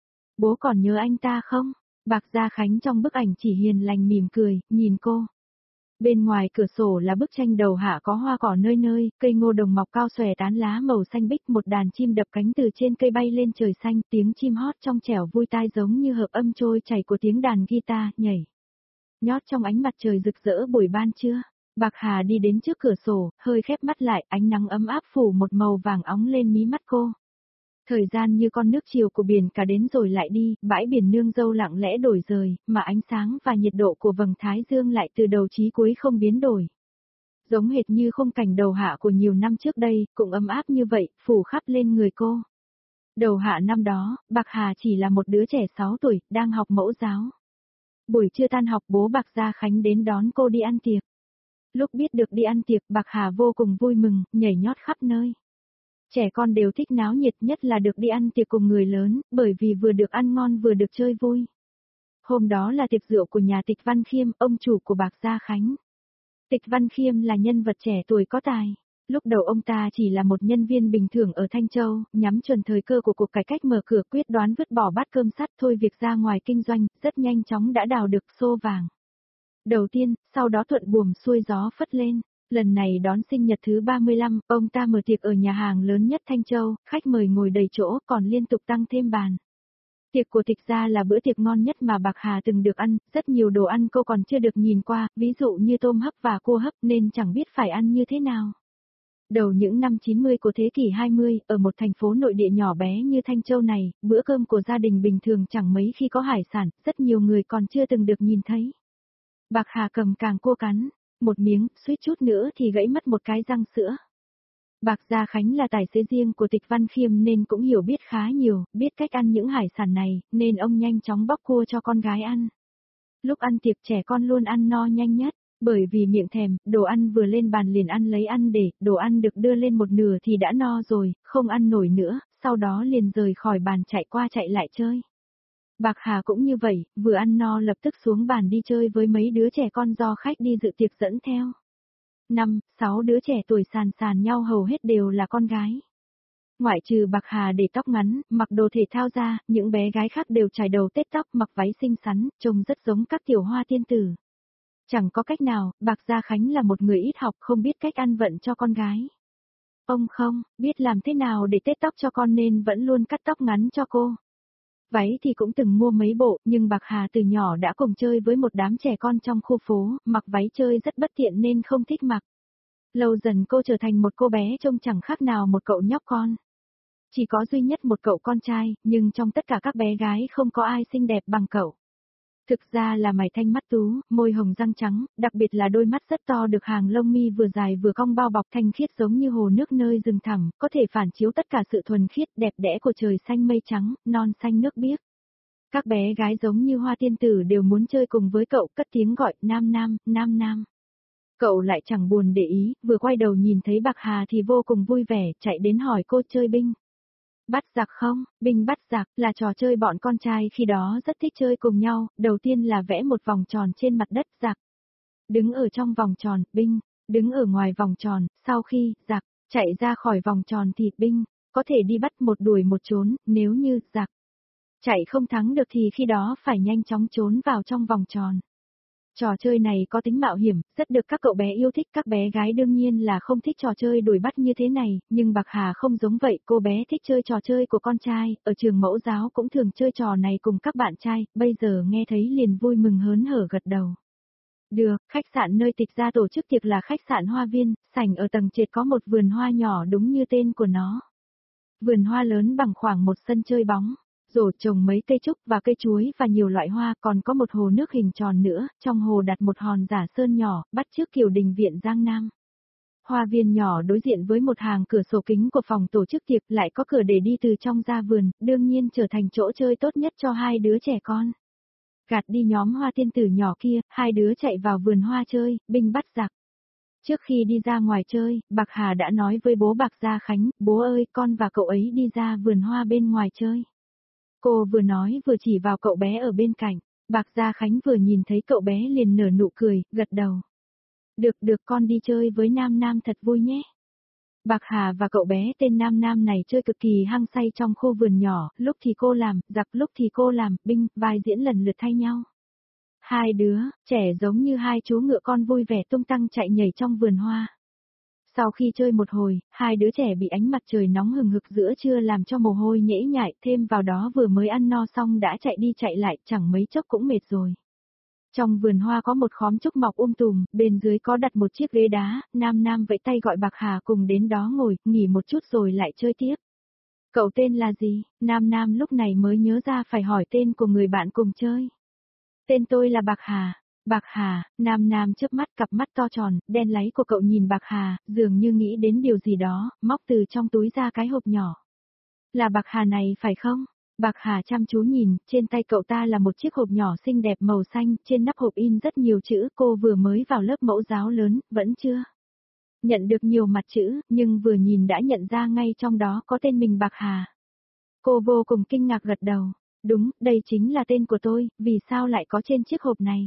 Bố còn nhớ anh ta không? Bạc Gia Khánh trong bức ảnh chỉ hiền lành mỉm cười, nhìn cô. Bên ngoài cửa sổ là bức tranh đầu hạ có hoa cỏ nơi nơi, cây ngô đồng mọc cao xòe tán lá màu xanh biếc, một đàn chim đập cánh từ trên cây bay lên trời xanh, tiếng chim hót trong trẻo vui tai giống như hợp âm trôi chảy của tiếng đàn guitar nhảy nhót trong ánh mặt trời rực rỡ buổi ban trưa. Bạc Hà đi đến trước cửa sổ, hơi khép mắt lại, ánh nắng ấm áp phủ một màu vàng óng lên mí mắt cô. Thời gian như con nước chiều của biển cả đến rồi lại đi, bãi biển nương dâu lặng lẽ đổi rời, mà ánh sáng và nhiệt độ của vầng thái dương lại từ đầu chí cuối không biến đổi. Giống hệt như khung cảnh đầu hạ của nhiều năm trước đây, cũng ấm áp như vậy, phủ khắp lên người cô. Đầu hạ năm đó, Bạc Hà chỉ là một đứa trẻ sáu tuổi, đang học mẫu giáo. Buổi trưa tan học bố Bạc Gia Khánh đến đón cô đi ăn tiệc. Lúc biết được đi ăn tiệc, Bạc Hà vô cùng vui mừng, nhảy nhót khắp nơi. Trẻ con đều thích náo nhiệt, nhất là được đi ăn tiệc cùng người lớn, bởi vì vừa được ăn ngon vừa được chơi vui. Hôm đó là tiệc rượu của nhà Tịch Văn Khiêm, ông chủ của Bạc Gia Khánh. Tịch Văn Khiêm là nhân vật trẻ tuổi có tài. Lúc đầu ông ta chỉ là một nhân viên bình thường ở Thanh Châu, nhắm chuẩn thời cơ của cuộc cải cách mở cửa, quyết đoán vứt bỏ bát cơm sắt thôi việc ra ngoài kinh doanh, rất nhanh chóng đã đào được xô vàng. Đầu tiên, sau đó thuận buồm xuôi gió phất lên. Lần này đón sinh nhật thứ ba mươi lăm, ông ta mở tiệc ở nhà hàng lớn nhất Thanh Châu, khách mời ngồi đầy chỗ, còn liên tục tăng thêm bàn. Tiệc của Tịch gia là bữa tiệc ngon nhất mà Bạc Hà từng được ăn, rất nhiều đồ ăn cô còn chưa được nhìn qua, ví dụ như tôm hấp và cua hấp nên chẳng biết phải ăn như thế nào. Đầu những năm chín mươi của thế kỷ hai mươi, ở một thành phố nội địa nhỏ bé như Thanh Châu này, bữa cơm của gia đình bình thường chẳng mấy khi có hải sản, rất nhiều người còn chưa từng được nhìn thấy. Bạc Hà cầm càng cua cắn, một miếng, suýt chút nữa thì gãy mất một cái răng sữa. Bạc Gia Khánh là tài xế riêng của Tịch Văn Khiêm nên cũng hiểu biết khá nhiều, biết cách ăn những hải sản này, nên ông nhanh chóng bóc cua cho con gái ăn. Lúc ăn tiệc trẻ con luôn ăn no nhanh nhất, bởi vì miệng thèm, đồ ăn vừa lên bàn liền ăn lấy ăn để, đồ ăn được đưa lên một nửa thì đã no rồi, không ăn nổi nữa, sau đó liền rời khỏi bàn chạy qua chạy lại chơi. Bạc Hà cũng như vậy, vừa ăn no lập tức xuống bàn đi chơi với mấy đứa trẻ con do khách đi dự tiệc dẫn theo. Năm, sáu đứa trẻ tuổi sàn sàn nhau hầu hết đều là con gái. Ngoại trừ Bạc Hà để tóc ngắn, mặc đồ thể thao ra, những bé gái khác đều chải đầu tết tóc, mặc váy xinh xắn, trông rất giống các tiểu hoa tiên tử. Chẳng có cách nào, Bạc Gia Khánh là một người ít học không biết cách ăn vận cho con gái. Ông không biết làm thế nào để tết tóc cho con nên vẫn luôn cắt tóc ngắn cho cô. Váy thì cũng từng mua mấy bộ, nhưng Bạc Hà từ nhỏ đã cùng chơi với một đám trẻ con trong khu phố, mặc váy chơi rất bất tiện nên không thích mặc. Lâu dần cô trở thành một cô bé trông chẳng khác nào một cậu nhóc con. Chỉ có duy nhất một cậu con trai, nhưng trong tất cả các bé gái không có ai xinh đẹp bằng cậu. Thực ra là mày thanh mắt tú, môi hồng răng trắng, đặc biệt là đôi mắt rất to được hàng lông mi vừa dài vừa cong bao bọc thanh khiết giống như hồ nước nơi rừng thẳng, có thể phản chiếu tất cả sự thuần khiết đẹp đẽ của trời xanh mây trắng, non xanh nước biếc. Các bé gái giống như hoa tiên tử đều muốn chơi cùng với cậu, cất tiếng gọi, nam nam, nam nam. Cậu lại chẳng buồn để ý, vừa quay đầu nhìn thấy Bạc Hà thì vô cùng vui vẻ, chạy đến hỏi cô chơi binh. Bắt giặc không? Binh bắt giặc là trò chơi bọn con trai khi đó rất thích chơi cùng nhau, đầu tiên là vẽ một vòng tròn trên mặt đất giặc. Đứng ở trong vòng tròn, binh, đứng ở ngoài vòng tròn, sau khi giặc chạy ra khỏi vòng tròn thì binh, có thể đi bắt một đuổi một trốn, nếu như giặc chạy không thắng được thì khi đó phải nhanh chóng trốn vào trong vòng tròn. Trò chơi này có tính mạo hiểm, rất được các cậu bé yêu thích, các bé gái đương nhiên là không thích trò chơi đuổi bắt như thế này, nhưng Bạc Hà không giống vậy, cô bé thích chơi trò chơi của con trai, ở trường mẫu giáo cũng thường chơi trò này cùng các bạn trai, bây giờ nghe thấy liền vui mừng hớn hở gật đầu. Được, khách sạn nơi Tịch Gia tổ chức tiệc là khách sạn Hoa Viên, sảnh ở tầng trệt có một vườn hoa nhỏ đúng như tên của nó. Vườn hoa lớn bằng khoảng một sân chơi bóng. Rổ trồng mấy cây trúc và cây chuối và nhiều loại hoa, còn có một hồ nước hình tròn nữa, trong hồ đặt một hòn giả sơn nhỏ, bắt chước kiểu đình viện Giang Nam. Hoa viên nhỏ đối diện với một hàng cửa sổ kính của phòng tổ chức tiệc, lại có cửa để đi từ trong ra vườn, đương nhiên trở thành chỗ chơi tốt nhất cho hai đứa trẻ con. Gạt đi nhóm hoa tiên tử nhỏ kia, hai đứa chạy vào vườn hoa chơi, binh bắt giặc. Trước khi đi ra ngoài chơi, Bạc Hà đã nói với bố Bạc Gia Khánh, bố ơi con và cậu ấy đi ra vườn hoa bên ngoài chơi. Cô vừa nói vừa chỉ vào cậu bé ở bên cạnh, Bạc Gia Khánh vừa nhìn thấy cậu bé liền nở nụ cười, gật đầu. Được được con đi chơi với Nam Nam thật vui nhé. Bạc Hà và cậu bé tên Nam Nam này chơi cực kỳ hăng say trong khu vườn nhỏ, lúc thì cô làm, giặc lúc thì cô làm, binh, vai diễn lần lượt thay nhau. Hai đứa, trẻ giống như hai chú ngựa con vui vẻ tung tăng chạy nhảy trong vườn hoa. Sau khi chơi một hồi, hai đứa trẻ bị ánh mặt trời nóng hừng hực giữa trưa làm cho mồ hôi nhễ nhại, thêm vào đó vừa mới ăn no xong đã chạy đi chạy lại, chẳng mấy chốc cũng mệt rồi. Trong vườn hoa có một khóm trúc mọc um tùm, bên dưới có đặt một chiếc ghế đá, Nam Nam vẫy tay gọi Bạc Hà cùng đến đó ngồi, nghỉ một chút rồi lại chơi tiếp. Cậu tên là gì? Nam Nam lúc này mới nhớ ra phải hỏi tên của người bạn cùng chơi. Tên tôi là Bạc Hà. Bạc Hà, Nam Nam chớp mắt, cặp mắt to tròn, đen láy của cậu nhìn Bạc Hà, dường như nghĩ đến điều gì đó, móc từ trong túi ra cái hộp nhỏ. Là Bạc Hà này phải không? Bạc Hà chăm chú nhìn, trên tay cậu ta là một chiếc hộp nhỏ xinh đẹp màu xanh, trên nắp hộp in rất nhiều chữ, cô vừa mới vào lớp mẫu giáo lớn, vẫn chưa nhận được nhiều mặt chữ, nhưng vừa nhìn đã nhận ra ngay trong đó có tên mình Bạc Hà. Cô vô cùng kinh ngạc gật đầu. Đúng, đây chính là tên của tôi, vì sao lại có trên chiếc hộp này?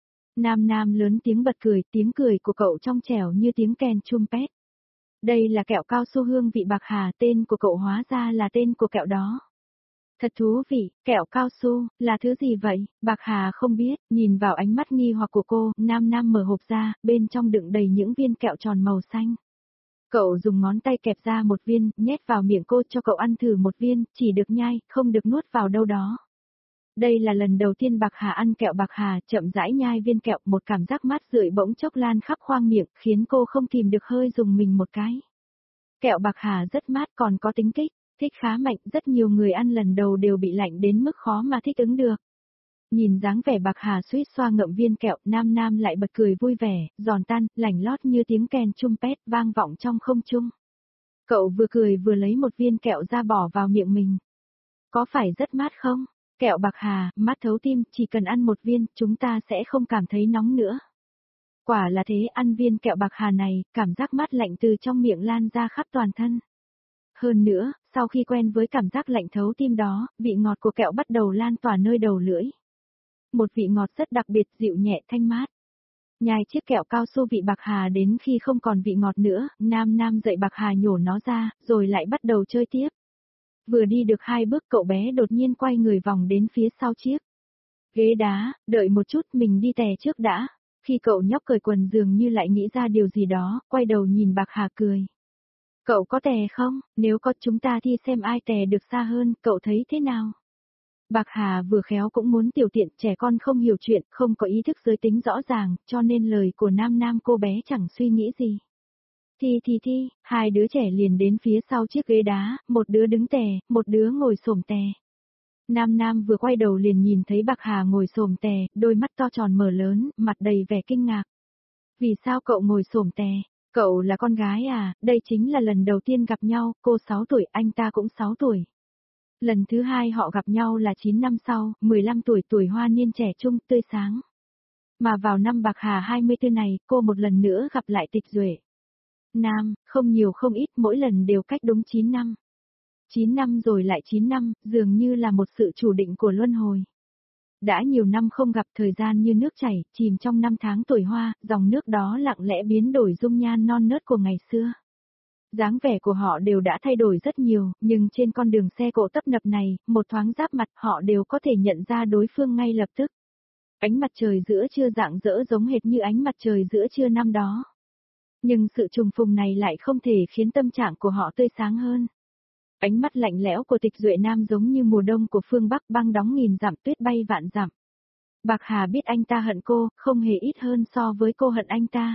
Nam Nam lớn tiếng bật cười, tiếng cười của cậu trong trẻo như tiếng kèn trumpet. Đây là kẹo cao su hương vị Bạc Hà, tên của cậu hóa ra là tên của kẹo đó. Thật thú vị, kẹo cao su, là thứ gì vậy? Bạc Hà không biết, nhìn vào ánh mắt nghi hoặc của cô, Nam Nam mở hộp ra, bên trong đựng đầy những viên kẹo tròn màu xanh. Cậu dùng ngón tay kẹp ra một viên, nhét vào miệng cô cho cậu ăn thử một viên, chỉ được nhai, không được nuốt vào đâu đó. Đây là lần đầu tiên Bạc Hà ăn kẹo. Bạc Hà chậm rãi nhai viên kẹo, một cảm giác mát rượi bỗng chốc lan khắp khoang miệng, khiến cô không kìm được hơi dùng mình một cái. Kẹo Bạc Hà rất mát còn có tính kích, thích khá mạnh, rất nhiều người ăn lần đầu đều bị lạnh đến mức khó mà thích ứng được. Nhìn dáng vẻ Bạc Hà suýt xoa ngậm viên kẹo, Nam Nam lại bật cười vui vẻ, giòn tan, lành lót như tiếng kèn trumpet vang vọng trong không trung. Cậu vừa cười vừa lấy một viên kẹo ra bỏ vào miệng mình. Có phải rất mát không? Kẹo Bạc Hà, mát thấu tim, chỉ cần ăn một viên, chúng ta sẽ không cảm thấy nóng nữa. Quả là thế, ăn viên kẹo Bạc Hà này, cảm giác mát lạnh từ trong miệng lan ra khắp toàn thân. Hơn nữa, sau khi quen với cảm giác lạnh thấu tim đó, vị ngọt của kẹo bắt đầu lan tỏa nơi đầu lưỡi. Một vị ngọt rất đặc biệt, dịu nhẹ, thanh mát. Nhai chiếc kẹo cao su vị Bạc Hà đến khi không còn vị ngọt nữa, Nam Nam dạy Bạc Hà nhổ nó ra, rồi lại bắt đầu chơi tiếp. Vừa đi được hai bước cậu bé đột nhiên quay người vòng đến phía sau chiếc ghế đá, đợi một chút mình đi tè trước đã. Khi cậu nhóc cởi quần dường như lại nghĩ ra điều gì đó, quay đầu nhìn Bạc Hà cười. Cậu có tè không? Nếu có chúng ta thi xem ai tè được xa hơn, cậu thấy thế nào? Bạc Hà vừa khéo cũng muốn tiểu tiện, trẻ con không hiểu chuyện, không có ý thức giới tính rõ ràng, cho nên lời của nam nam cô bé chẳng suy nghĩ gì. Thi thi thi, hai đứa trẻ liền đến phía sau chiếc ghế đá, một đứa đứng tè, một đứa ngồi xổm tè. Nam Nam vừa quay đầu liền nhìn thấy Bạc Hà ngồi xổm tè, đôi mắt to tròn mở lớn, mặt đầy vẻ kinh ngạc. Vì sao cậu ngồi xổm tè? Cậu là con gái à? Đây chính là lần đầu tiên gặp nhau, cô sáu tuổi, anh ta cũng sáu tuổi. Lần thứ hai họ gặp nhau là chín năm sau, mười lăm tuổi, tuổi hoa niên trẻ trung, tươi sáng. Mà vào năm Bạc Hà hai mươi tư này, cô một lần nữa gặp lại Tịch Duệ. Nam, không nhiều không ít, mỗi lần đều cách đúng chín năm. chín năm rồi lại chín năm, dường như là một sự chủ định của luân hồi. Đã nhiều năm không gặp, thời gian như nước chảy, chìm trong năm tháng tuổi hoa, dòng nước đó lặng lẽ biến đổi dung nhan non nớt của ngày xưa. Dáng vẻ của họ đều đã thay đổi rất nhiều, nhưng trên con đường xe cộ tấp nập này, một thoáng giáp mặt họ đều có thể nhận ra đối phương ngay lập tức. Ánh mặt trời giữa trưa rạng rỡ giống hệt như ánh mặt trời giữa trưa năm đó. Nhưng sự trùng phùng này lại không thể khiến tâm trạng của họ tươi sáng hơn. Ánh mắt lạnh lẽo của Tịch Duệ Nam giống như mùa đông của phương Bắc, băng đóng nghìn dặm, tuyết bay vạn dặm. Bạc Hà biết anh ta hận cô, không hề ít hơn so với cô hận anh ta.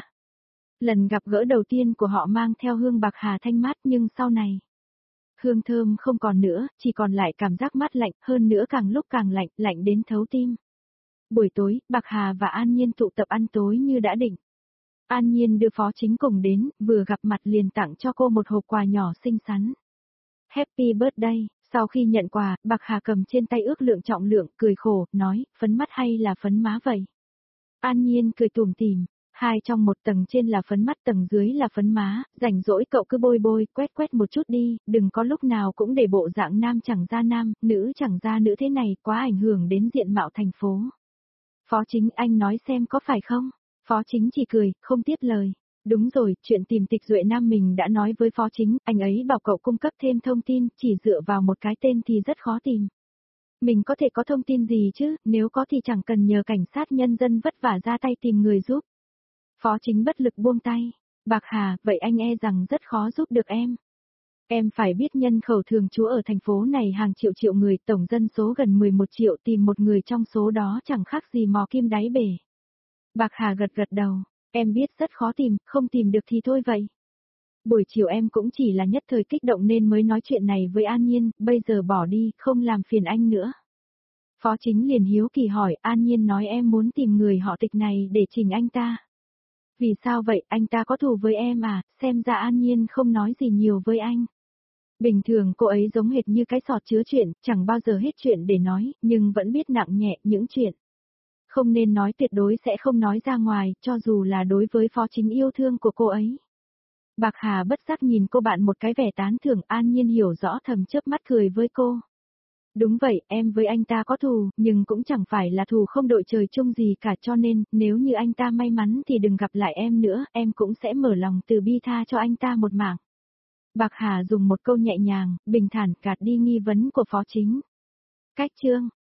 Lần gặp gỡ đầu tiên của họ mang theo hương Bạc Hà thanh mát, nhưng sau này, hương thơm không còn nữa, chỉ còn lại cảm giác mát lạnh, hơn nữa càng lúc càng lạnh, lạnh đến thấu tim. Buổi tối, Bạc Hà và An Nhiên tụ tập ăn tối như đã định. An Nhiên đưa Phó Chính cùng đến, vừa gặp mặt liền tặng cho cô một hộp quà nhỏ xinh xắn. Happy birthday, sau khi nhận quà, Bạc Hà cầm trên tay ước lượng trọng lượng, cười khổ, nói, phấn mắt hay là phấn má vậy? An Nhiên cười tủm tỉm, hai trong một, tầng trên là phấn mắt, tầng dưới là phấn má, rảnh rỗi cậu cứ bôi bôi, quét quét một chút đi, đừng có lúc nào cũng để bộ dạng nam chẳng ra nam, nữ chẳng ra nữ thế này, quá ảnh hưởng đến diện mạo thành phố. Phó Chính, anh nói xem có phải không? Phó Chính chỉ cười, không tiếp lời. Đúng rồi, chuyện tìm Tịch Duệ Nam mình đã nói với Phó Chính, anh ấy bảo cậu cung cấp thêm thông tin, chỉ dựa vào một cái tên thì rất khó tìm. Mình có thể có thông tin gì chứ, nếu có thì chẳng cần nhờ cảnh sát nhân dân vất vả ra tay tìm người giúp. Phó Chính bất lực buông tay. Bạc Hà, vậy anh e rằng rất khó giúp được em. Em phải biết nhân khẩu thường trú ở thành phố này hàng triệu triệu người, tổng dân số gần mười một triệu, tìm một người trong số đó chẳng khác gì mò kim đáy bể. Bạc Hà gật gật đầu. Em biết rất khó tìm, không tìm được thì thôi vậy. Buổi chiều em cũng chỉ là nhất thời kích động nên mới nói chuyện này với An Nhiên, bây giờ bỏ đi, không làm phiền anh nữa. Phó Chính liền hiếu kỳ hỏi, An Nhiên nói em muốn tìm người họ Tịch này để chỉnh anh ta. Vì sao vậy, anh ta có thù với em à, xem ra An Nhiên không nói gì nhiều với anh. Bình thường cô ấy giống hệt như cái sọt chứa chuyện, chẳng bao giờ hết chuyện để nói, nhưng vẫn biết nặng nhẹ những chuyện không nên nói tuyệt đối sẽ không nói ra ngoài, cho dù là đối với Phó Chính yêu thương của cô ấy. Bạc Hà bất giác nhìn cô bạn một cái vẻ tán thưởng, An Nhiên hiểu rõ thầm chớp mắt cười với cô. Đúng vậy, em với anh ta có thù, nhưng cũng chẳng phải là thù không đội trời chung gì cả, cho nên, nếu như anh ta may mắn thì đừng gặp lại em nữa, em cũng sẽ mở lòng từ bi tha cho anh ta một mạng. Bạc Hà dùng một câu nhẹ nhàng, bình thản gạt đi nghi vấn của Phó Chính. Cách chương